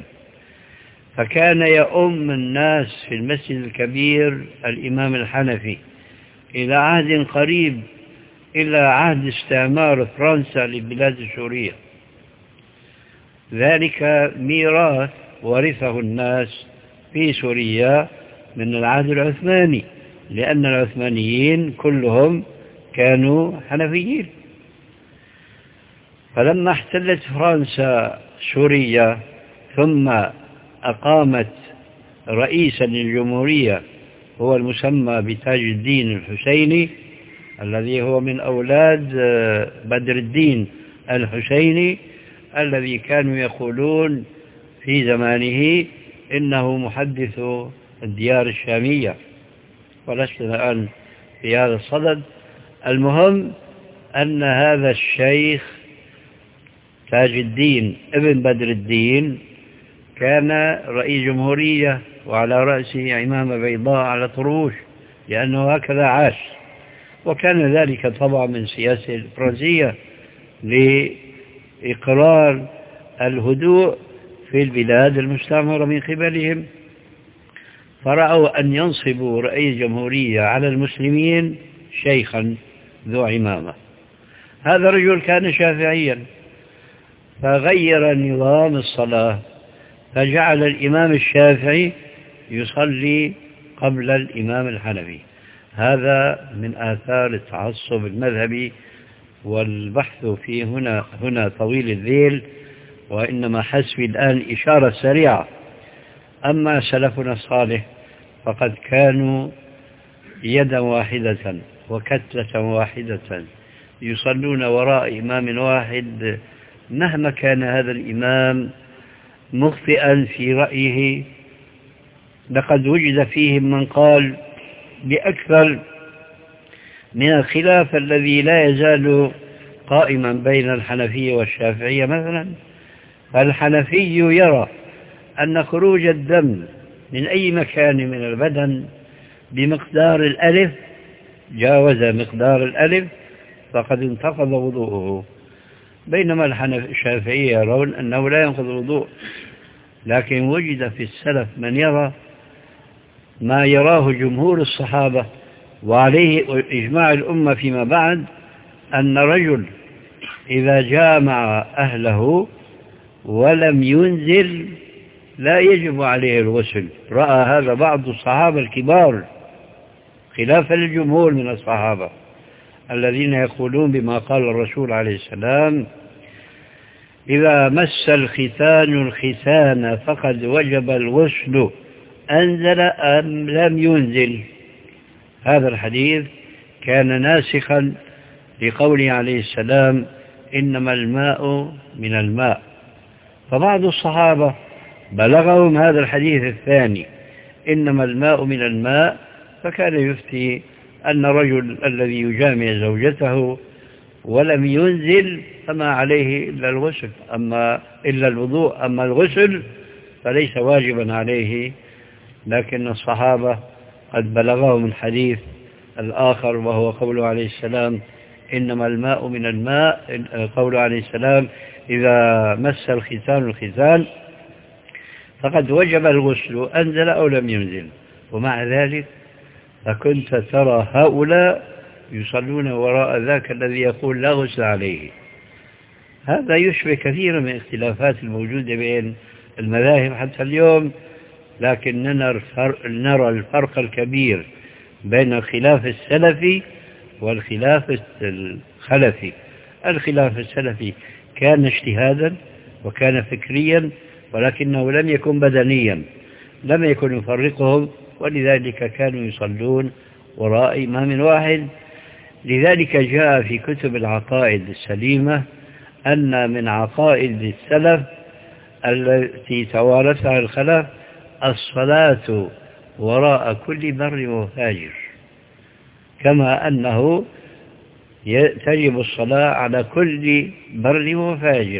فكان يؤم الناس في المسجد الكبير الإمام الحنفي، إلى عهد قريب إلى عهد استعمار فرنسا لبلاد سوريا. ذلك ميراث ورثه الناس في سوريا من العهد العثماني، لأن العثمانيين كلهم كانوا حنفيين. فلما احتلت فرنسا سوريا ثم أقامت رئيسا للجمهورية هو المسمى بتاج الدين الحسيني، الذي هو من أولاد بدر الدين الحسيني، الذي كانوا يقولون في زمانه إنه محدث الديار الشامية، ولست الآن في هذا الصدد. المهم أن هذا الشيخ تاج الدين ابن بدر الدين كان رئيس جمهورية، وعلى رأسه عمامة بيضاء على طروش، لأنه هكذا عاش. وكان ذلك طبعا من سياسة الفرنسية لإقرار الهدوء في البلاد المستعمرة من قبلهم، فرأوا أن ينصبوا رئيس جمهورية على المسلمين شيخا ذو عمامة. هذا الرجل كان شافعيا، فغير نظام الصلاة، فجعل الإمام الشافعي يصلي قبل الإمام الحنفي. هذا من آثار التعصب المذهبي، والبحث فيه هنا هنا طويل الليل، وإنما حسبي الآن إشارة سريعة. أما سلفنا الصالح فقد كانوا يدا واحدة وكتلة واحدة يصلون وراء إمام واحد، مهما كان هذا الإمام مخطئا في رأيه. لقد وجد فيهم من قال بأكثر من الخلاف الذي لا يزال قائما بين الحنفية والشافعية. مثلا الحنفي يرى أن خروج الدم من أي مكان من البدن بمقدار الألف، جاوز مقدار الألف، فقد انتقض وضوءه، بينما الشافعية يرون أنه لا ينقض الوضوء. لكن وجد في السلف من يرى ما يراه جمهور الصحابة وعليه إجماع الأمة فيما بعد، أن رجل إذا جامع أهله ولم ينزل لا يجب عليه الغسل. رأى هذا بعض الصحابة الكبار خلافا للجمهور من الصحابة الذين يقولون بما قال الرسول عليه السلام: إذا مس الختان الختان فقد وجب الغسل أنزل أم لم ينزل. هذا الحديث كان ناسخا لقوله عليه السلام: إنما الماء من الماء. فبعض الصحابة بلغهم هذا الحديث الثاني إنما الماء من الماء، فكان يفتي أن الرجل الذي يجامع زوجته ولم ينزل فما عليه إلا الغسل، أما إلا الوضوء، أما الغسل فليس واجبا عليه. لكن الصحابة قد بلغهم الحديث الآخر وهو قوله عليه السلام: إنما الماء من الماء، قوله عليه السلام: إذا مس الختان الختان فقد وجب الغسل أنزل أو لم ينزل. ومع ذلك فكنت ترى هؤلاء يصلون وراء ذاك الذي يقول لا غسل عليه. هذا يشبه كثيرا من الاختلافات الموجودة بين المذاهب حتى اليوم، لكن نرى الفرق الكبير بين الخلاف السلفي والخلاف الخلفي. الخلاف السلفي كان اجتهادا وكان فكريا، ولكنه لم يكن بدنيا، لم يكن يفرقهم، ولذلك كانوا يصلون وراء إمام واحد. لذلك جاء في كتب العقائد السليمة أن من عقائد السلف التي توارثها الخلف الصلاة وراء كل بر وفاجر، كما أنه تجب الصلاة على كل بر وفاجر.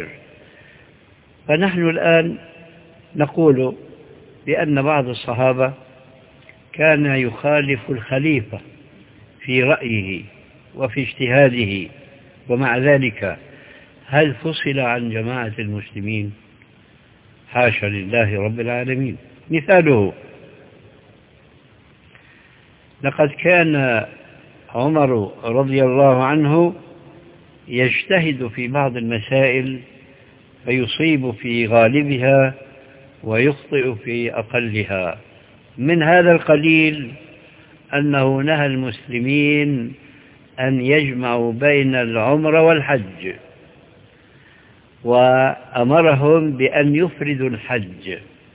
فنحن الآن نقول بأن بعض الصحابة كان يخالف الخليفة في رأيه وفي اجتهاده، ومع ذلك هل فصل عن جماعة المسلمين؟ حاشا لله رب العالمين. مثاله: لقد كان عمر رضي الله عنه يجتهد في بعض المسائل فيصيب في غالبها ويخطئ في أقلها. من هذا القليل أنه نهى المسلمين أن يجمعوا بين العمرة والحج، وأمرهم بأن يفردوا الحج،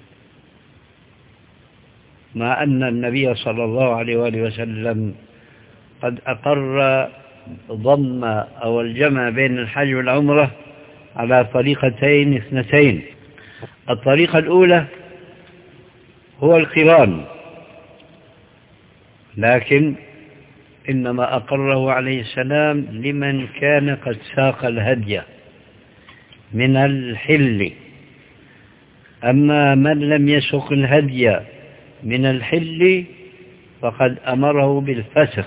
مع أن النبي صلى الله عليه وآله وسلم قد أقر ضم أو الجمع بين الحج والعمرة على طريقتين اثنتين. الطريقة الأولى هو القران، لكن إنما أقره عليه السلام لمن كان قد ساق الهدي من الحل، أما من لم يسق الهدي من الحل فقد أمره بالفسخ.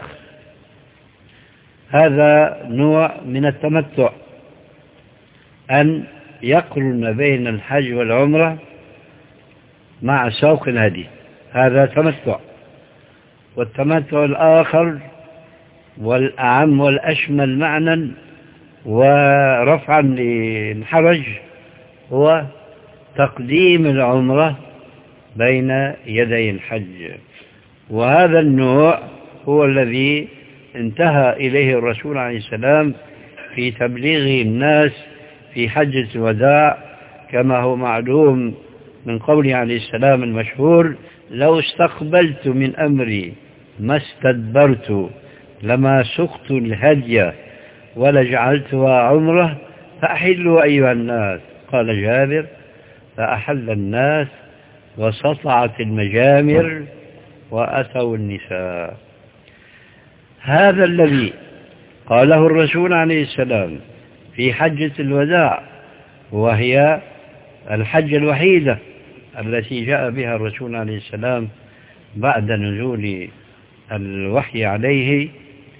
هذا نوع من التمتع، أن يقرن بين الحج والعمرة مع سوق الهدي، هذا تمتع. والتمتع الآخر والأعم والأشمل معنى ورفعا للحرج هو تقديم العمرة بين يدي الحج، وهذا النوع هو الذي انتهى إليه الرسول عليه السلام في تبليغه الناس في حجة الوداع، كما هو معلوم من قوله عليه السلام المشهور: لو استقبلت من أمري ما استدبرت لما سقت الهدي ولجعلتها عمرة فأحلوا أيها الناس. قال جابر: فأحل الناس وسطعت المجامر وأتوا النساء. هذا الذي قاله الرسول عليه السلام في حجة الوداع، وهي الحجة الوحيدة التي جاء بها الرسول عليه السلام بعد نزول الوحي عليه،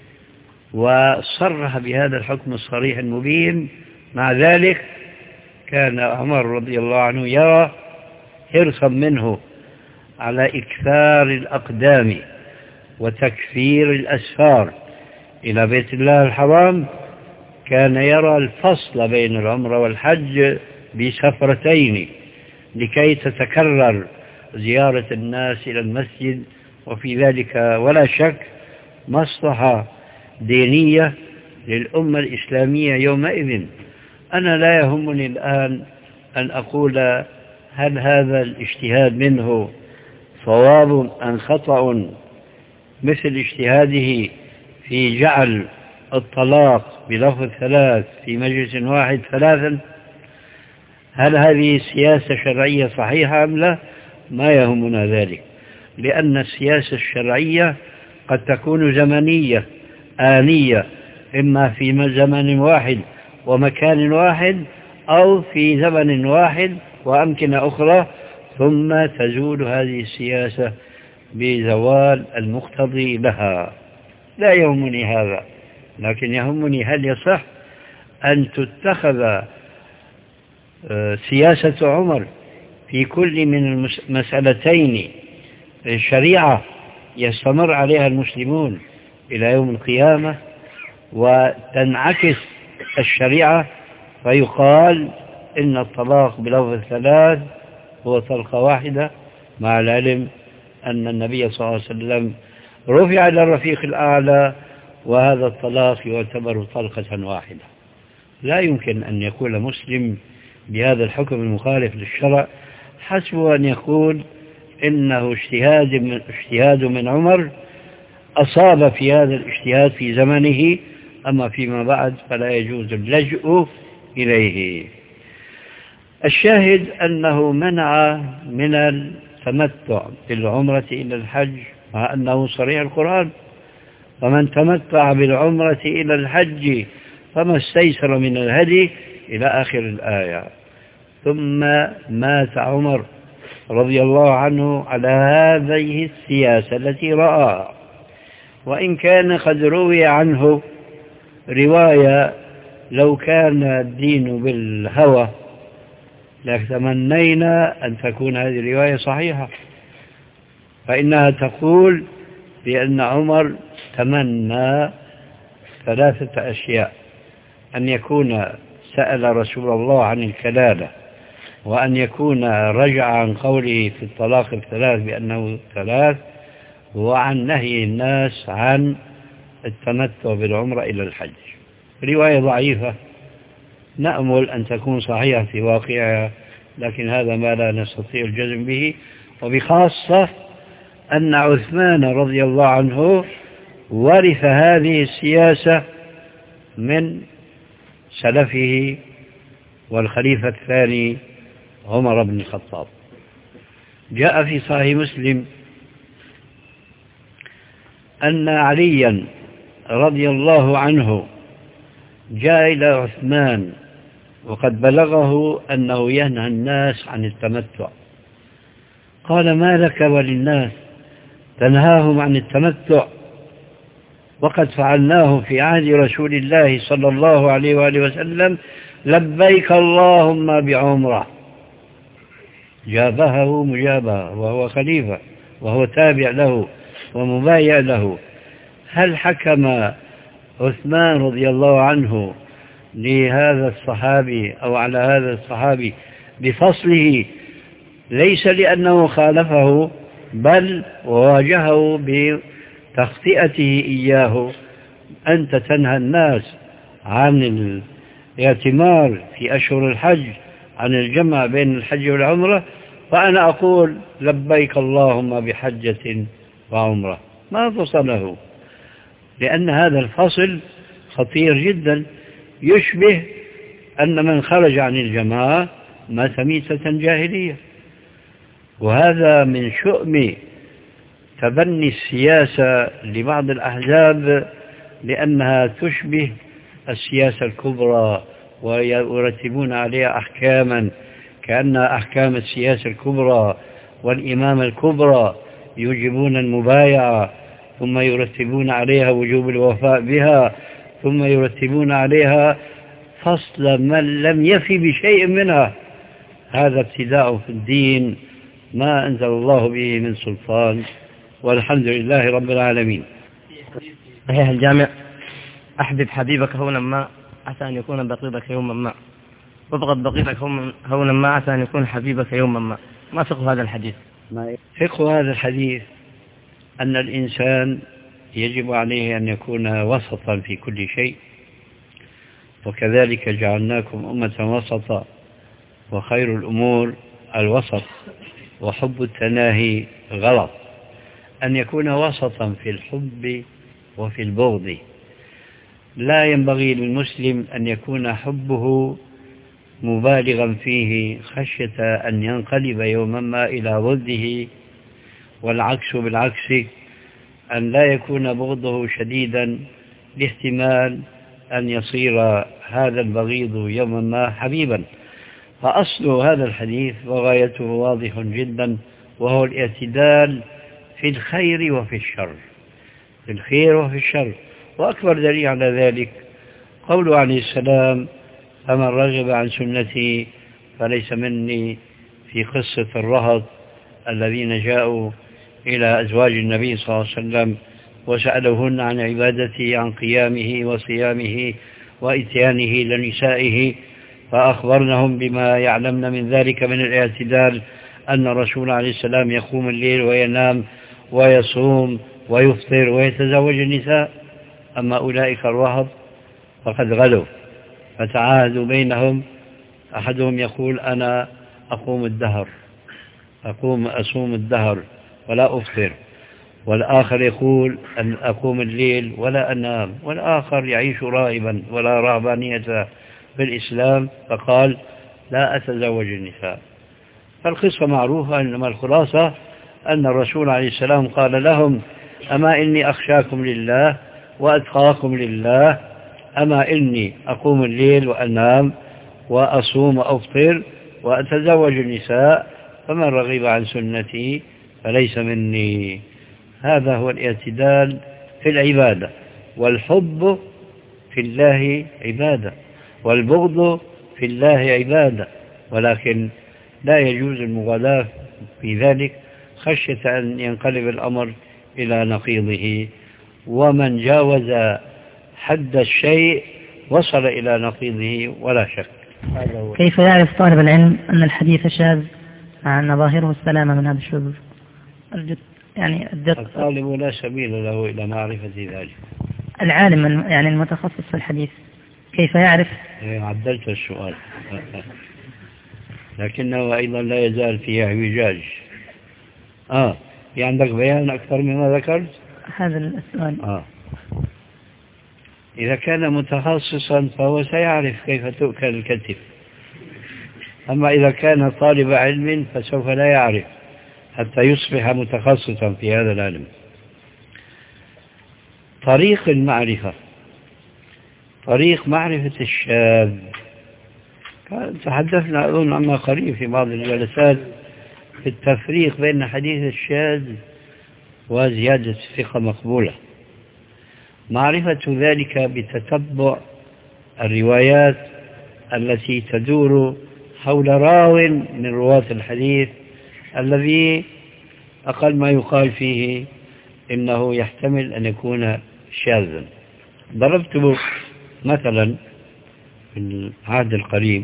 وصرح بهذا الحكم الصريح المبين. مع ذلك كان عمر رضي الله عنه يرى حرصا منه على إكثار الأقدام وتكثير الأسفار إلى بيت الله الحرام، كان يرى الفصل بين العمرة والحج بسفرتين لكي تتكرر زيارة الناس إلى المسجد، وفي ذلك ولا شك مصلحة دينية للأمة الإسلامية يومئذ. أنا لا يهمني الآن أن أقول هل هذا الاجتهاد منه صواب أم خطأ، مثل اجتهاده في جعل الطلاق بلفظ ثلاث في مجلس واحد ثلاثا، هل هذه سياسة شرعية صحيحة أم لا؟ ما يهمنا ذلك، لأن السياسة الشرعية قد تكون زمنية آنية، إما في زمن واحد ومكان واحد، أو في زمن واحد وأمكنة أخرى، ثم تزول هذه السياسة بزوال المقتضي لها. لا يهمني هذا، لكن يهمني هل يصح أن تتخذ سياسة عمر في كل من المسألتين الشريعة يستمر عليها المسلمون إلى يوم القيامة، وتنعكس الشريعة فيقال إن الطلاق بلفظ الثلاث هو طلقة واحدة، مع العلم أن النبي صلى الله عليه وسلم رفع إلى الرفيق الأعلى وهذا الطلاق يعتبر طلقة واحدة. لا يمكن أن يقول مسلم بهذا الحكم المخالف للشرع حسب أن يقول إنه اجتهاد من, اجتهاد من عمر أصاب في هذا الاجتهاد في زمنه، أما فيما بعد فلا يجوز اللجوء إليه. الشاهد أنه منع من التمتع بالعمرة إلى الحج، مع أنه صريح القرآن: فمن تمتع بالعمرة إلى الحج فما استيسر من الهدي إلى آخر الآية. ثم مات عمر رضي الله عنه على هذه السياسة التي رآها، وإن كان قد روي عنه رواية لو كان الدين بالهوى لتمنينا أن تكون هذه الرواية صحيحة، فإنها تقول: بأن عمر تمنى ثلاثة أشياء: أن يكون سأل رسول الله عن الكلالة، وأن يكون رجع عن قوله في الطلاق الثلاث بأنه ثلاث، وعن نهي الناس عن التمتع بالعمرة إلى الحج. رواية ضعيفة نأمل أن تكون صحيحة في واقعها، لكن هذا ما لا نستطيع الجزم به، وبخاصة أن عثمان رضي الله عنه ورث هذه السياسة من سلفه والخليفة الثاني عمر بن الخطاب. جاء في صحيح مسلم أن عليا رضي الله عنه جاء إلى عثمان وقد بلغه أنه ينهى الناس عن التمتع، قال: ما لك وللناس تنهاهم عن التمتع وقد فعلناه في عهد رسول الله صلى الله عليه وآله وسلم، لبيك اللهم بعمرة. جابه مجابه وهو خليفة وهو تابع له ومبايع له. هل حكم عثمان رضي الله عنه لهذا الصحابي أو على هذا الصحابي بفصله ليس لأنه خالفه، بل واجهه بتخطئته إياه: أنت تنهى الناس عن الاعتمار في أشهر الحج، عن الجمع بين الحج والعمرة، فأنا أقول لبيك اللهم بحجة وعمرة. ما فصله؟ لأن هذا الفصل خطير جدا، يشبه أن من خرج عن الجماعة مات ميتة جاهلية. وهذا من شؤم تبني السياسة لبعض الأحزاب، لأنها تشبه السياسة الكبرى ويرتبون عليها أحكاما كأنها أحكام السياسة الكبرى والإمامة الكبرى، يوجبون المبايعة ثم يرتبون عليها وجوب الوفاء بها، ثم يرتبون عليها فصل من لم يفي بشيء منها. هذا ابتداء في الدين ما أنزل الله به من سلطان، والحمد لله رب العالمين. صحيح الجامع: أحبب حبيبك هونا ما عسى أن يكون بغيضك يوما ما، وابغض بغيضك هونا ما عسى أن يكون حبيبك يوما ما. ما فقه هذا الحديث؟ فقه هذا الحديث أن الإنسان يجب عليه أن يكون وسطا في كل شيء، وكذلك جعلناكم أمة وسطا، وخير الأمور الوسط، وحب التناهي غلط. أن يكون وسطا في الحب وفي البغض. لا ينبغي للمسلم أن يكون حبه مبالغا فيه خشية أن ينقلب يوما ما إلى ضده، والعكس بالعكس، أن لا يكون بغضه شديدا لاحتمال أن يصير هذا البغيض يوما ما حبيبا. فأصل هذا الحديث وغايته واضح جدا، وهو الاعتدال في الخير وفي الشر، في الخير وفي الشر. وأكبر دليل على ذلك قوله عليه السلام: فمن رغب عن سنتي فليس مني، في قصة الرهط الذين جاءوا إلى أزواج النبي صلى الله عليه وسلم وسألوهن عن عبادته، عن قيامه وصيامه وإتيانه لنسائه، فأخبرنهم بما يعلمن من ذلك من الاعتدال، أن الرسول عليه السلام يقوم الليل وينام ويصوم ويفطر ويتزوج النساء. أما أولئك الرهط فقد غلوا، فتعاهدوا بينهم، أحدهم يقول: أنا أقوم الدهر، أقوم أصوم الدهر ولا أفطر، والآخر يقول أن أقوم الليل ولا أنام، والآخر يعيش راهبا ولا رهبانية في الإسلام، فقال: لا أتزوج النساء. فالقصة معروفة، إنما الخلاصة أن الرسول عليه السلام قال لهم: أما إني أخشاكم لله وأتقاكم لله، أما إني أقوم الليل وأنام وأصوم وأفطر وأتزوج النساء، فمن رغب عن سنتي فليس مني. هذا هو الاعتدال في العبادة. والحب في الله عبادة، والبغض في الله عبادة، ولكن لا يجوز المغالاة في ذلك خشية أن ينقلب الأمر إلى نقيضه، ومن جاوز حد الشيء وصل إلى نقيضه ولا شك. كيف يعرف طالب العلم أن الحديث شاذ مع أن ظاهره السلامة من هذا الشذوذ؟ يعني الطالب لا سبيل له إلى معرفة ذلك. العالم يعني المتخصص في الحديث كيف يعرف؟ عدلت السؤال لكنه أيضا لا يزال فيه اعوجاج. آه في عندك بيان أكثر مما ذكرت؟ هذا السؤال. آه إذا كان متخصصا فهو سيعرف كيف تؤكل الكتف، أما إذا كان طالب علم فسوف لا يعرف حتى يصبح متخصصا في هذا العلم. طريق المعرفة، طريق معرفة الشاذ، تحدثنا أظن عما قريب في بعض الجلسات في التفريق بين حديث الشاذ وزيادة الثقة مقبولة. معرفة ذلك بتتبع الروايات التي تدور حول راو من رواة الحديث الذي أقل ما يقال فيه إنه يحتمل أن يكون شاذا. ضربت مثلا في العهد القريب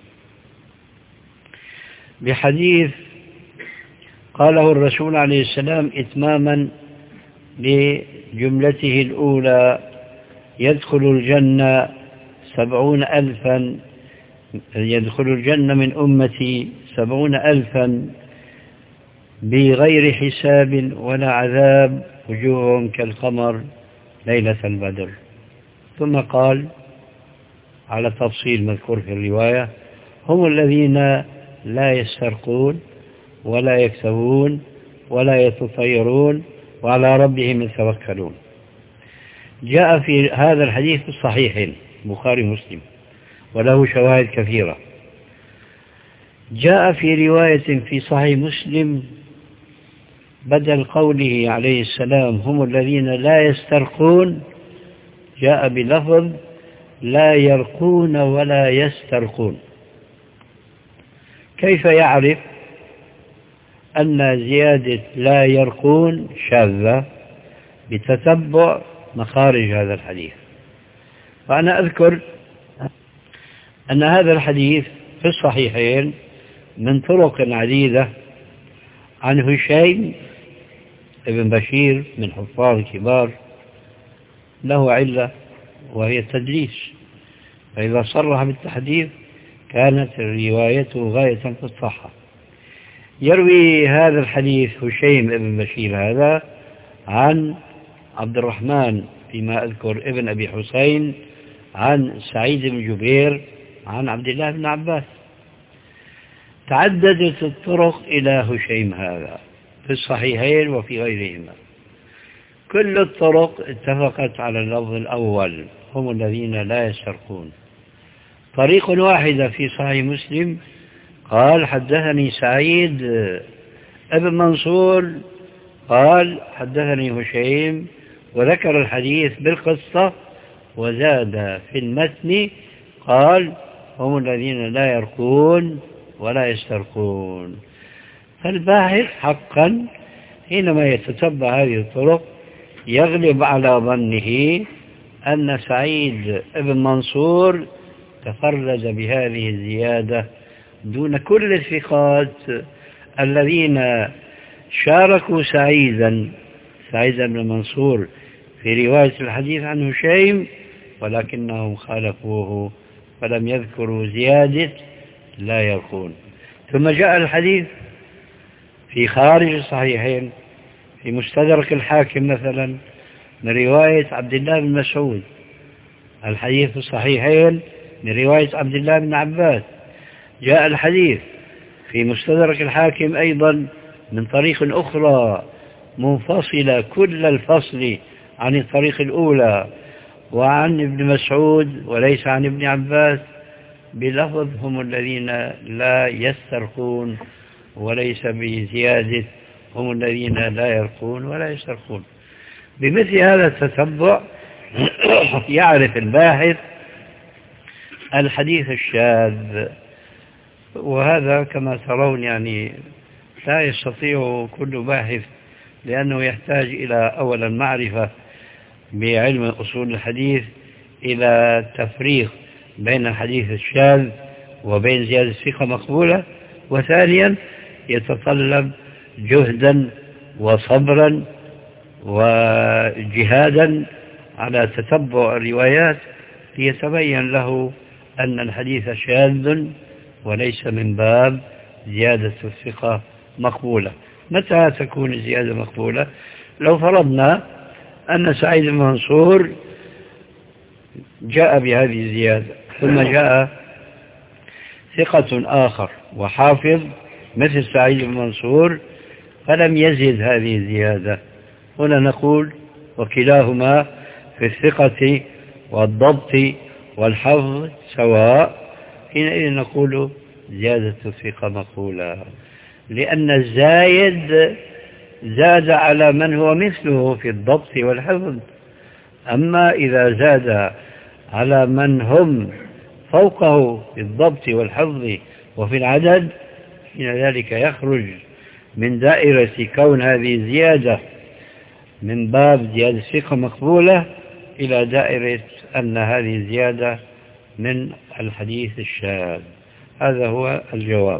بحديث قاله الرسول عليه السلام إتماما لجملته الأولى: يدخل الجنة سبعون ألفا يدخل الجنة من أمتي سبعون ألفا بغير حساب ولا عذاب، وجوههم كالقمر ليلة البدر. ثم قال على تفصيل مذكور في الرواية: هم الذين لا يسترقون ولا يكسبون ولا يتطيرون وعلى ربهم يتوكلون. جاء في هذا الحديث في الصحيحين البخاري ومسلم وله شواهد كثيرة. جاء في رواية في صحيح مسلم بدل قوله عليه السلام هم الذين لا يسترقون جاء بلفظ لا يرقون ولا يسترقون. كيف يعرف أن زيادة لا يرقون شاذة؟ بتتبع مخارج هذا الحديث. وأنا أذكر أن هذا الحديث في الصحيحين من طرق عديدة عن هشيم ابن بشير من حفاظ الكبار، له علة وهي التدليس، فإذا صرح بالتحديث كانت روايته غاية في الصحة. يروي هذا الحديث هشيم ابن بشير هذا عن عبد الرحمن فيما أذكر ابن أبي حسين عن سعيد بن جبير عن عبد الله بن عباس. تعددت الطرق إلى هشيم هذا في الصحيحين وفي غيرهما. كل الطرق اتفقت على اللفظ الأول هم الذين لا يسترقون. طريق واحدة في صحيح مسلم قال حدثني سعيد ابن منصور قال حدثني هشيم وذكر الحديث بالقصة وزاد في المتن قال هم الذين لا يرقون ولا يسترقون. فالباحث حقا حينما يتتبع هذه الطرق يغلب على ظنه أن سعيد ابن منصور تفرد بهذه الزيادة دون كل الثقات الذين شاركوا سعيدا سعيد بن منصور في رواية الحديث عن هشيم، ولكنهم خالفوه فلم يذكروا زيادة لا يرقون. ثم جاء الحديث في خارج الصحيحين في مستدرك الحاكم مثلا من رواية عبد الله بن مسعود، الحديث في الصحيحين من رواية عبد الله بن عباس. جاء الحديث في مستدرك الحاكم أيضا من طريق أخرى منفصلة كل الفصل عن الطريق الأولى وعن ابن مسعود وليس عن ابن عباس بلفظ هم الذين لا يسترقون وليس بزيادة هم الذين لا يرقون ولا يسترقون. بمثل هذا التتبع يعرف الباحث الحديث الشاذ، وهذا كما ترون يعني لا يستطيع كل باحث لأنه يحتاج إلى أولا معرفة بعلم أصول الحديث إلى تفريق بين الحديث الشاذ وبين زيادة ثقة مقبولة، وثانيا يتطلب جهدا وصبرا وجهادا على تتبع الروايات ليتبين له أن الحديث شاذ وليس من باب زيادة الثقة مقبولة. متى تكون الزيادة مقبولة؟ لو فرضنا أن سعيد بن منصور جاء بهذه الزيادة ثم جاء ثقة آخر وحافظ مثل سعيد بن منصور فلم يزد هذه الزيادة، هنا نقول وكلاهما في الثقة والضبط والحفظ سواء، حينئذ نقول زيادة الثقة مقبولة، لأن الزايد زاد على من هو مثله في الضبط والحفظ. أما إذا زاد على من هم فوقه في الضبط والحفظ وفي العدد، حين ذلك يخرج من دائرة كون هذه الزيادة من باب زيادة ثقة مقبولة إلى دائرة أن هذه الزيادة من الحديث الشاذ. هذا هو الجواب.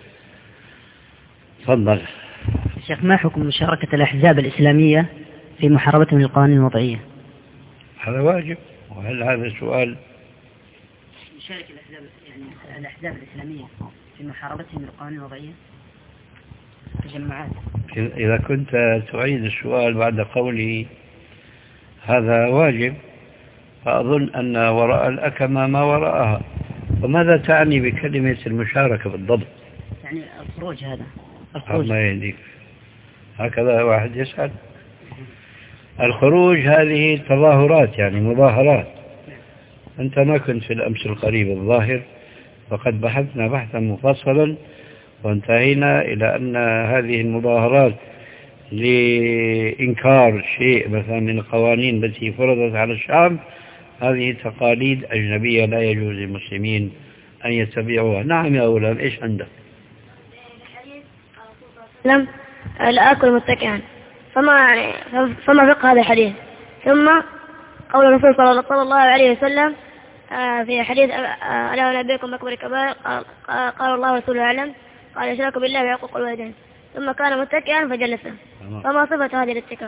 تفضل. شيخ، ما حكم مشاركة الأحزاب الإسلامية في محاربتهم للقوانين الوضعية؟ هذا واجب. وهل هذا سؤال؟ مشاركة الأحزاب يعني الأحزاب الإسلامية في محاربتهم للقوانين الوضعية تجمعات. إذا كنت تعيد السؤال بعد قولي هذا واجب، فأظن أن وراء الأكمة ما وراءها. وماذا تعني بكلمة المشاركة بالضبط؟ يعني الخروج. هذا الخروج ما يهديك هكذا واحد يسأل. الخروج هذه تظاهرات، يعني مظاهرات. أنت ما كنت في الأمس القريب الظاهر، فقد بحثنا بحثا مفصلا وانتهينا إلى أن هذه المظاهرات لإنكار شيء مثلا من القوانين التي فرضت على الشعب، هذه تقاليد أجنبية لا يجوز للمسلمين أن يتبعوها. نعم يا أولاد، إيش عندك؟ لم لا أكل متكئا، فما يعني فما فقه هذا الحديث؟ ثم قول الرسول صلى الله عليه وسلم في حديث ألا أنبئكم بأكبر الكبائر، قال الله ورسوله أعلم، قال الإشراك بالله وعقوق الوالدين، ثم كان متكئا فجلس. فما صفة هذه الاتكاء؟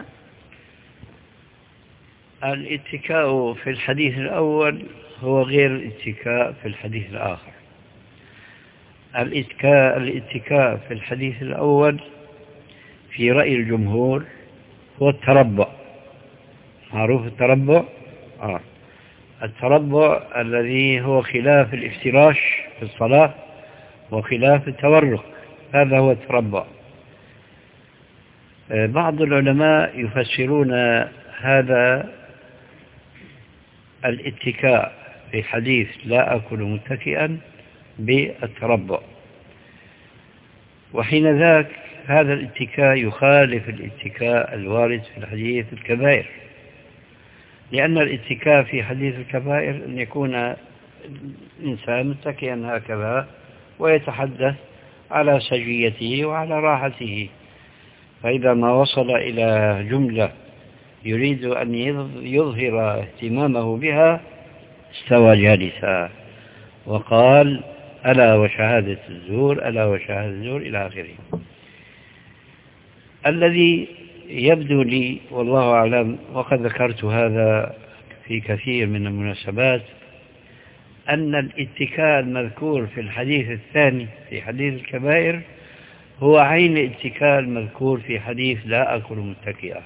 الاتكاء في الحديث الأول هو غير الاتكاء في الحديث الآخر. الاتكاء الاتكاء في الحديث الأول في رأي الجمهور هو التربع. معروف التربع؟ آه. التربع الذي هو خلاف الافتراش في الصلاة وخلاف التورق، هذا هو التربع. بعض العلماء يفسرون هذا الاتكاء في حديث لا أكل متكئا بالتربع، وحين ذاك هذا الاتكاء يخالف الاتكاء الوارد في الحديث الكبائر، لأن الاتكاء في حديث الكبائر أن يكون الإنسان متكئا هكذا ويتحدث على سجيته وعلى راحته، فإذا ما وصل إلى جملة يريد أن يظهر اهتمامه بها استوى جالسا وقال ألا وشهادة الزور ألا وشهادة الزور إلى آخره. الذي يبدو لي والله أعلم، وقد ذكرت هذا في كثير من المناسبات، أن الاتكاء المذكور في الحديث الثاني في حديث الكبائر هو عين الاتكاء المذكور في حديث لا أكل متكئا،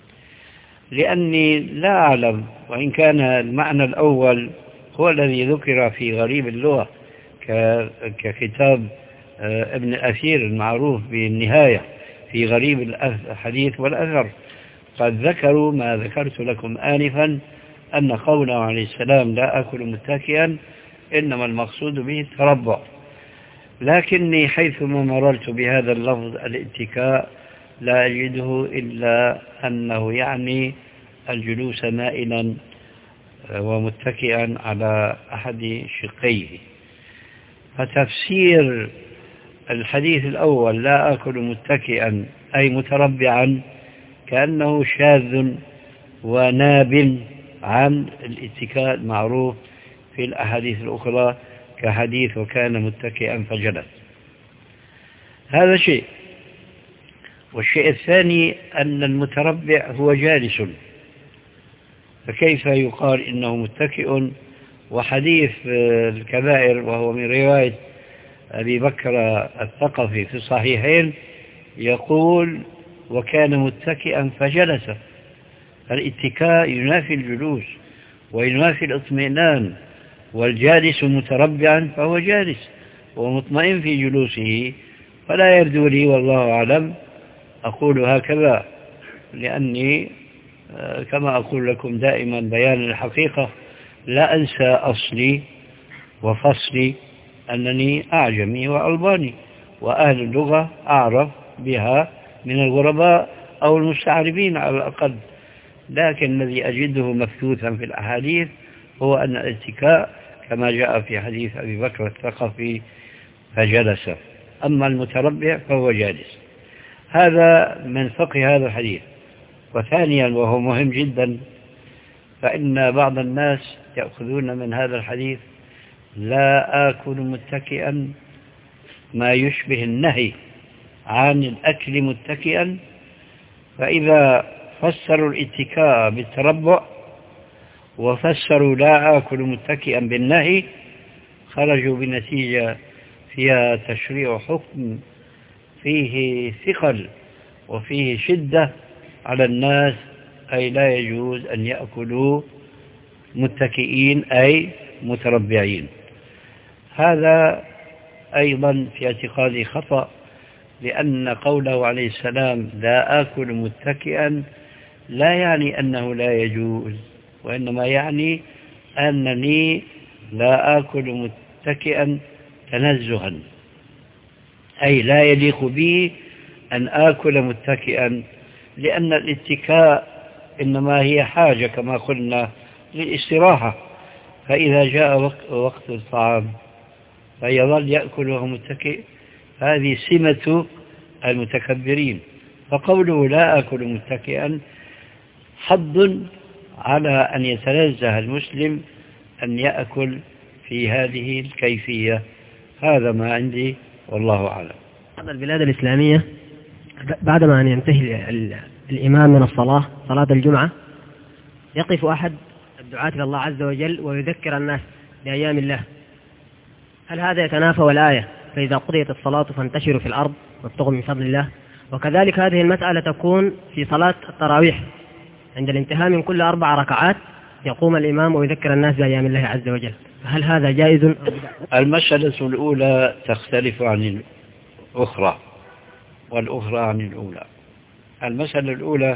لأني لا أعلم، وإن كان المعنى الأول هو الذي ذكر في غريب اللغة ككتاب ابن الأثير المعروف بالنهاية في غريب الحديث والأثر، قد ذكروا ما ذكرت لكم آنفا أن قوله عليه السلام لا أكل متكئا إنما المقصود به التربع، لكني حيثما مررت بهذا اللفظ الاتكاء لا أجده إلا أنه يعني الجلوس مائلا ومتكئا على أحد شقيه. فتفسير الحديث الأول لا أكل متكئا أي متربعا كأنه شاذ وناب عن الاتكاء المعروف في الأحاديث الأخرى كحديث وكان متكئا فجلس. هذا شيء. والشيء الثاني أن المتربع هو جالس، فكيف يقال إنه متكئ؟ وحديث الكبائر وهو من رواية أبي بكر الثقفي في الصحيحين يقول وكان متكئا فجلس. الاتكاء ينافي الجلوس وينافي الاطمئنان، والجالس متربعا فهو جالس ومطمئن في جلوسه. فلا يبدو لي والله أعلم أقول هكذا، لأني كما أقول لكم دائما بيان الحقيقة لا أنسى أصلي وفصلي أنني أعجمي وألباني، وأهل اللغة أعرف بها من الغرباء أو المستعربين على الأقل. لكن الذي أجده مبثوثا في الأحاديث هو أن الاتكاء كما جاء في حديث أبي بكر الثقفي فجلس، أما المتربع فهو جالس. هذا من فقه هذا الحديث. وثانيا وهو مهم جدا، فإن بعض الناس يأخذون من هذا الحديث لا آكل متكئا ما يشبه النهي عن الأكل متكئا، فإذا فسروا الاتكاء بالتربع وفسروا لا آكل متكئا بالنهي خرجوا بنتيجة فيها تشريع حكم فيه ثقل وفيه شدة على الناس، أي لا يجوز أن يأكلوا متكئين أي متربعين. هذا أيضا في اعتقادي خطأ، لأن قوله عليه السلام لا آكل متكئا لا يعني أنه لا يجوز، وإنما يعني أنني لا آكل متكئا تنزها، أي لا يليق بي أن آكل متكئا، لأن الاتكاء إنما هي حاجة كما قلنا للاستراحة. فإذا جاء وقت الطعام فيظل يأكل وهو متكئ، هذه سمة المتكبرين. فقوله لا آكل متكئا حض على أن يتنزه المسلم أن يأكل في هذه الكيفية. هذا ما عندي والله أعلم. بعض البلاد الإسلامية بعدما أن ينتهي الإمام من الصلاة صلاة الجمعة يقف أحد الدعاة إلى الله عز وجل ويذكر الناس بأيام الله. هل هذا يتنافى والآية فإذا قضيت الصلاة فانتشروا في الأرض وابتغوا من فضل الله؟ وكذلك هذه المسألة تكون في صلاة التراويح عند الانتهاء من كل أربع ركعات يقوم الإمام ويذكر الناس بأيام الله عز وجل. هل هذا جائز؟ المسألة الأولى تختلف عن الأخرى والأخرى عن الأولى. المسألة الأولى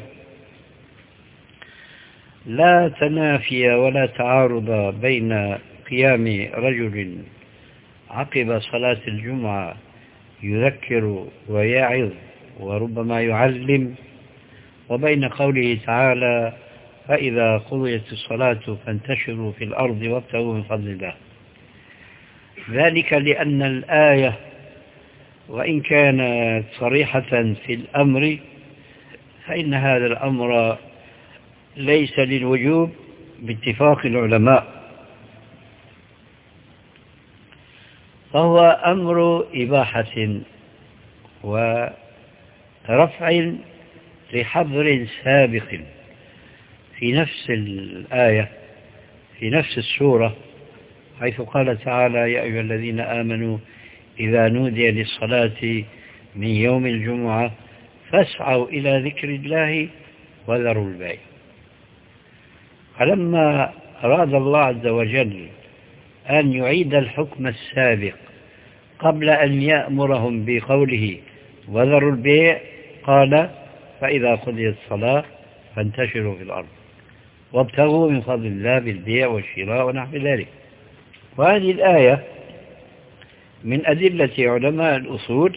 لا تنافي ولا تعارض بين قيام رجل عقب صلاة الجمعة يذكر ويعظ وربما يعلم، وبين قوله تعالى فإذا قضيت الصلاة فانتشروا في الأرض وابتغوا من فضل الله. ذلك لأن الآية وإن كانت صريحة في الأمر فإن هذا الأمر ليس للوجوب باتفاق العلماء، فهو أمر إباحة ورفع لحظر سابق في نفس الآية في نفس السورة، حيث قال تعالى يا أيها الذين آمنوا إذا نودي للصلاة من يوم الجمعة فاسعوا إلى ذكر الله وذروا البيع. فلما أراد الله عز وجل أن يعيد الحكم السابق قبل أن يأمرهم بقوله وذروا البيع قال فإذا قضيت الصلاة فانتشروا في الأرض وابتغوا من فضل الله بالبيع والشراء ونحو ذلك. وهذه الآية من أدلة علماء الأصول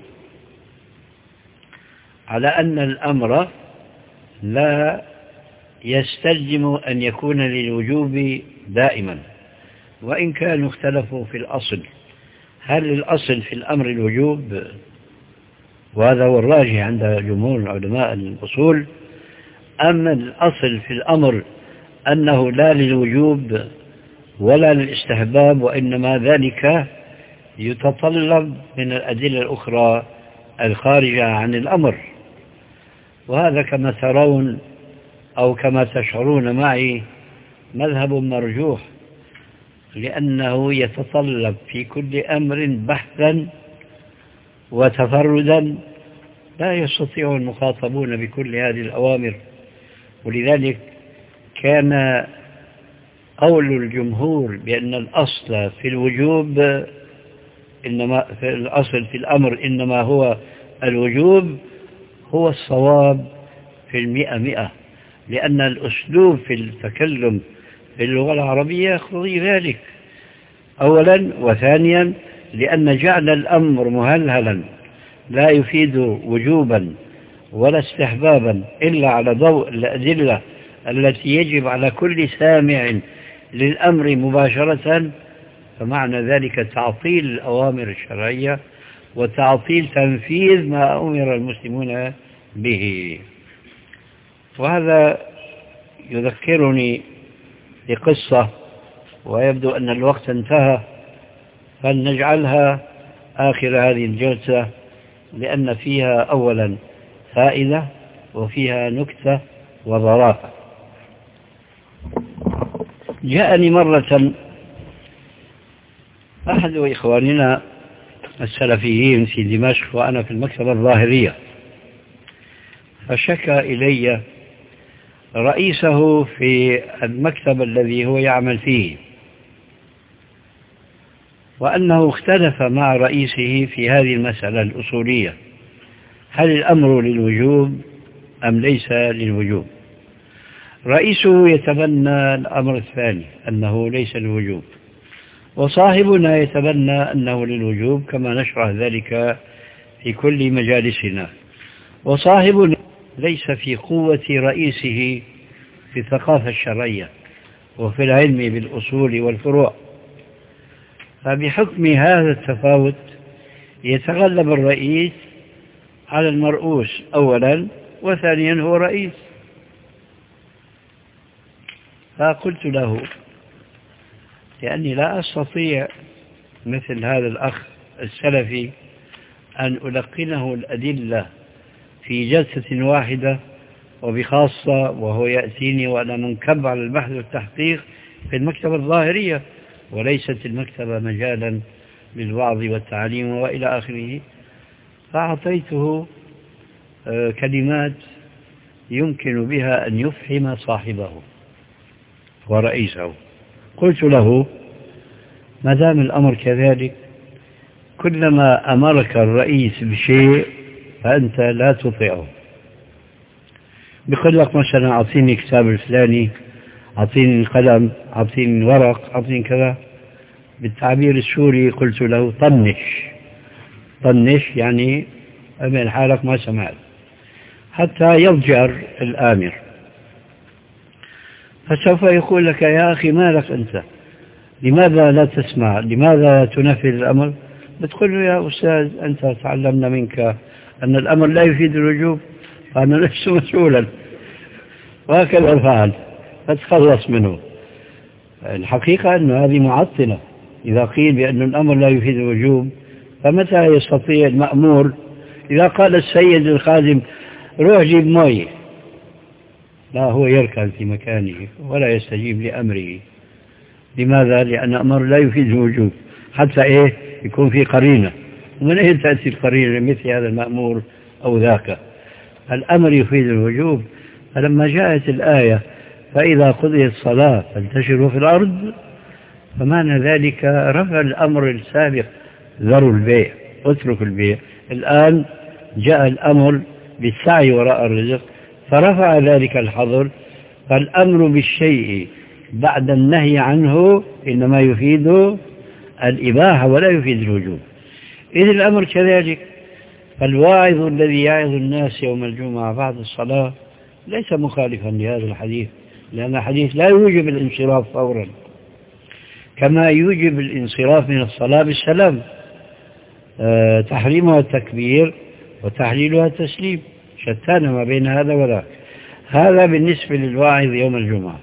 على أن الأمر لا يستلزم أن يكون للوجوب دائما، وإن كانوا اختلفوا في الأصل، هل الأصل في الأمر الوجوب؟ وهذا هو الراجح عند جمهور علماء الأصول، أما الأصل في الأمر أنه لا للوجوب ولا للاستحباب، وإنما ذلك يتطلب من الأدلة الأخرى الخارجة عن الأمر. وهذا كما ترون أو كما تشعرون معي مذهب مرجوح، لأنه يتطلب في كل أمر بحثا وتفردا لا يستطيع المخاطبون بكل هذه الأوامر. ولذلك كان قول الجمهور بأن الأصل في الوجوب إنما في الأصل في الأمر إنما هو الوجوب هو الصواب في المئة مئة، لأن الأسلوب في التكلم في اللغة العربية يقتضي ذلك أولا، وثانيا لأن جعل الأمر مهلهلا لا يفيد وجوبا ولا استحبابا إلا على ضوء الأدلة التي يجب على كل سامع للأمر مباشرة، فمعنى ذلك تعطيل الأوامر الشرعية وتعطيل تنفيذ ما أمر المسلمون به. وهذا يذكرني بقصة، ويبدو أن الوقت انتهى، فلنجعلها آخر هذه الجلسة لأن فيها أولا فائدة وفيها نكتة وظرافة. جاءني مرة أحد إخواننا السلفيين في دمشق وأنا في المكتبة الظاهرية، فشكى إلي رئيسه في المكتب الذي هو يعمل فيه، وأنه اختلف مع رئيسه في هذه المسألة الأصولية: هل الأمر للوجوب أم ليس للوجوب؟ رئيسه يتبنى الأمر الثاني أنه ليس للوجوب، وصاحبنا يتبنى أنه للوجوب كما نشرح ذلك في كل مجالسنا. وصاحبنا ليس في قوة رئيسه في الثقافة الشرعية وفي العلم بالأصول والفروع، فبحكم هذا التفاوت يتغلب الرئيس على المرؤوس أولا، وثانيا هو رئيس. فقلت له لأني لا أستطيع مثل هذا الأخ السلفي أن ألقنه الأدلة في جلسة واحدة وبخاصة وهو يأتيني وأنا منكب على البحث والتحقيق في المكتبة الظاهرية وليست المكتبة مجالا للوعظ والتعليم وإلى آخره. فأعطيته كلمات يمكن بها أن يفهم صاحبه ورئيسه. قلت له: ما دام الأمر كذلك، كلما أمرك الرئيس بشيء فأنت لا تطيعه. بيقول لك مثلا أعطيني كتاب الفلاني، أعطيني قلم، أعطيني ورق، أعطيني كذا. بالتعبير السوري قلت له: طنش. طنش يعني أمن حالك ما سمعت حتى يضجر الآمر. فسوف يقول لك: يا أخي مالك أنت، لماذا لا تسمع، لماذا تنفذ الأمر؟ بتقول له: يا أستاذ أنت تعلمنا منك أن الأمر لا يفيد الوجوب، فأنا لست مسؤولا، وهكذا فعل، فتخلص منه. الحقيقة أن هذه معطلة. إذا قيل بأن الأمر لا يفيد الوجوب، فمتى يستطيع المأمور إذا قال السيد الخادم روح جيب مويه، لا، هو يركن في مكانه ولا يستجيب لأمره. لماذا؟ لأن الأمر لا يفيد الوجوب، حتى إيه يكون في قرينة. ومن أين تأتي القرينة مثل هذا المأمور أو ذاك؟ الأمر يفيد الوجوب. فلما جاءت الآية: فإذا قضيت الصلاة فانتشروا في الأرض، فمعنى ذلك رفع الأمر السابق: ذروا البيع، اتركوا البيع. الآن جاء الأمر بالسعي وراء الرزق، فرفع ذلك الحظر. فالأمر بالشيء بعد النهي عنه إنما يفيد الإباحة ولا يفيد الوجوب. إذ الأمر كذلك. فالواعظ الذي يعظ الناس يوم الجمعة بعد الصلاة ليس مخالفا لهذا الحديث، لأن الحديث لا يوجب الانصراف فورا، كما يوجب الانصراف من الصلاة بالسلام، أه تحريمها التكبير وتحليلها التسليم، شتان ما بين هذا وذاك. هذا بالنسبة للواعظ يوم الجمعة.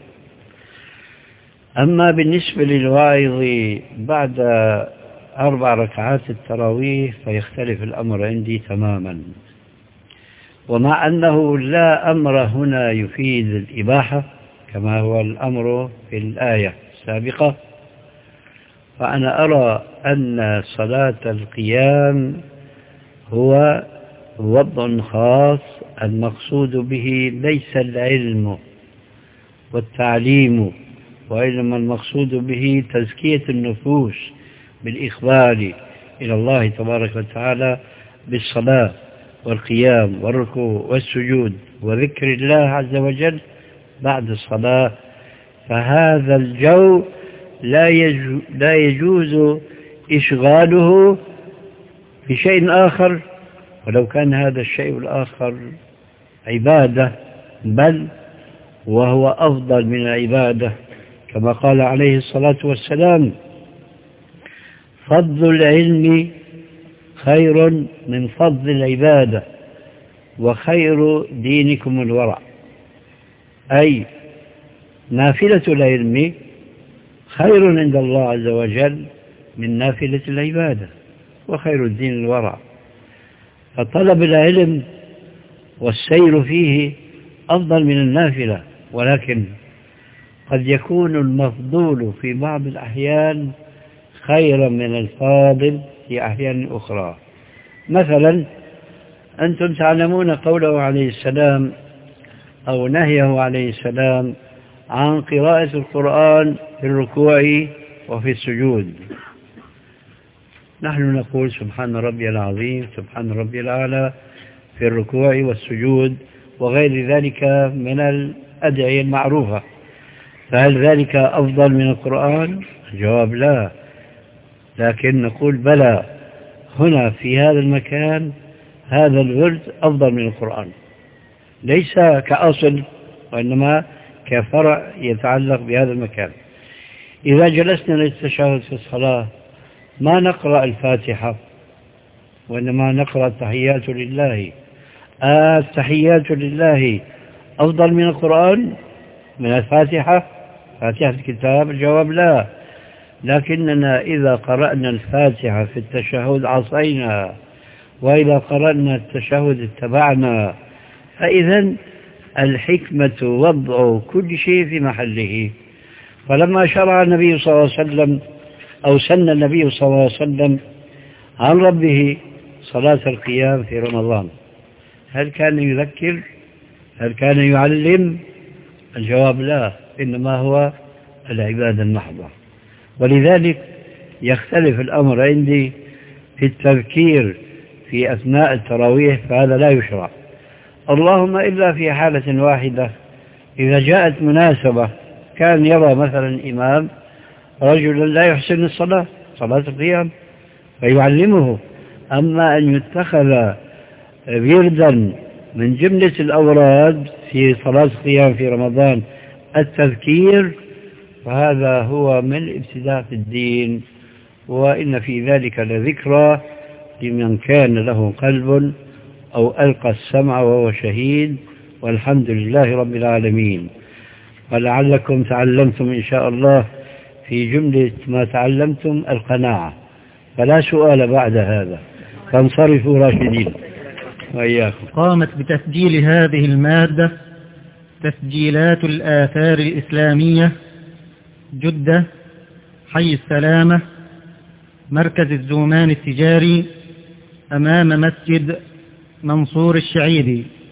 أما بالنسبة للواعظ بعد أربع ركعات التراويح فيختلف الأمر عندي تماما، ومع أنه لا أمر هنا يفيد الإباحة كما هو الأمر في الآية السابقة، فأنا أرى أن صلاة القيام هو وضع خاص المقصود به ليس العلم والتعليم، وإنما المقصود به تزكية النفوس بالإخبار إلى الله تبارك وتعالى بالصلاة والقيام والركوع والسجود وذكر الله عز وجل بعد الصلاة. فهذا الجو لا لا يجوز إشغاله بشيء آخر، ولو كان هذا الشيء الآخر عبادة، بل وهو أفضل من العبادة، كما قال عليه الصلاة والسلام: فضل العلم خير من فضل العبادة، وخير دينكم الورع. أي نافلة العلم خير عند الله عز وجل من نافلة العبادة، وخير الدين الورع. فطلب العلم والسير فيه أفضل من النافلة، ولكن قد يكون المفضول في بعض الأحيان خيرا من الفاضل في أحيان أخرى. مثلا أنتم تعلمون قوله عليه السلام أو نهيه عليه السلام عن قراءة القرآن في الركوع وفي السجود. نحن نقول سبحان ربي العظيم، سبحان ربي الأعلى في الركوع والسجود وغير ذلك من الأدعية المعروفة، فهل ذلك أفضل من القرآن؟ الجواب لا، لكن نقول بلى، هنا في هذا المكان هذا الورد أفضل من القرآن، ليس كأصل وإنما كفرع يتعلق بهذا المكان. إذا جلسنا للتشهد في الصلاة ما نقرأ الفاتحة، وإنما نقرأ التحيات لله. آه التحيات لله أفضل من القرآن من الفاتحة، فاتحة الكتاب؟ الجواب لا، لكننا إذا قرأنا الفاتحة في التشهد عصينا، وإذا قرأنا التشهد اتبعنا. فإذا الحكمة وضع كل شيء في محله. فلما شرع النبي صلى الله عليه وسلم أو سن النبي صلى الله عليه وسلم عن ربه صلاة القيام في رمضان، هل كان يذكر؟ هل كان يعلم؟ الجواب لا، إنما هو العبادة المحضة. ولذلك يختلف الأمر عندي في التذكير في أثناء التراويح، فهذا لا يشرع، اللهم إلا في حالة واحدة، إذا جاءت مناسبة. كان يرى مثلا إمام رجلا لا يحسن الصلاة، صلاة القيام، فيعلمه. أما أن يتخذ وردا من جملة الأوراد في صلاة القيام في رمضان التذكير، فهذا هو من الابتداع في الدين، وإن في ذلك لذكرى لمن كان له قلب أو ألقى السمع وهو شهيد، والحمد لله رب العالمين. ولعلكم تعلمتم إن شاء الله في جملة ما تعلمتم القناعة، فلا سؤال بعد هذا، فانصرفوا راشدين وإياكم. قامت بتسجيل هذه المادة تسجيلات الآثار الإسلامية، جدة، حي السلامة، مركز الزومان التجاري، أمام مسجد منصور الشعيبي.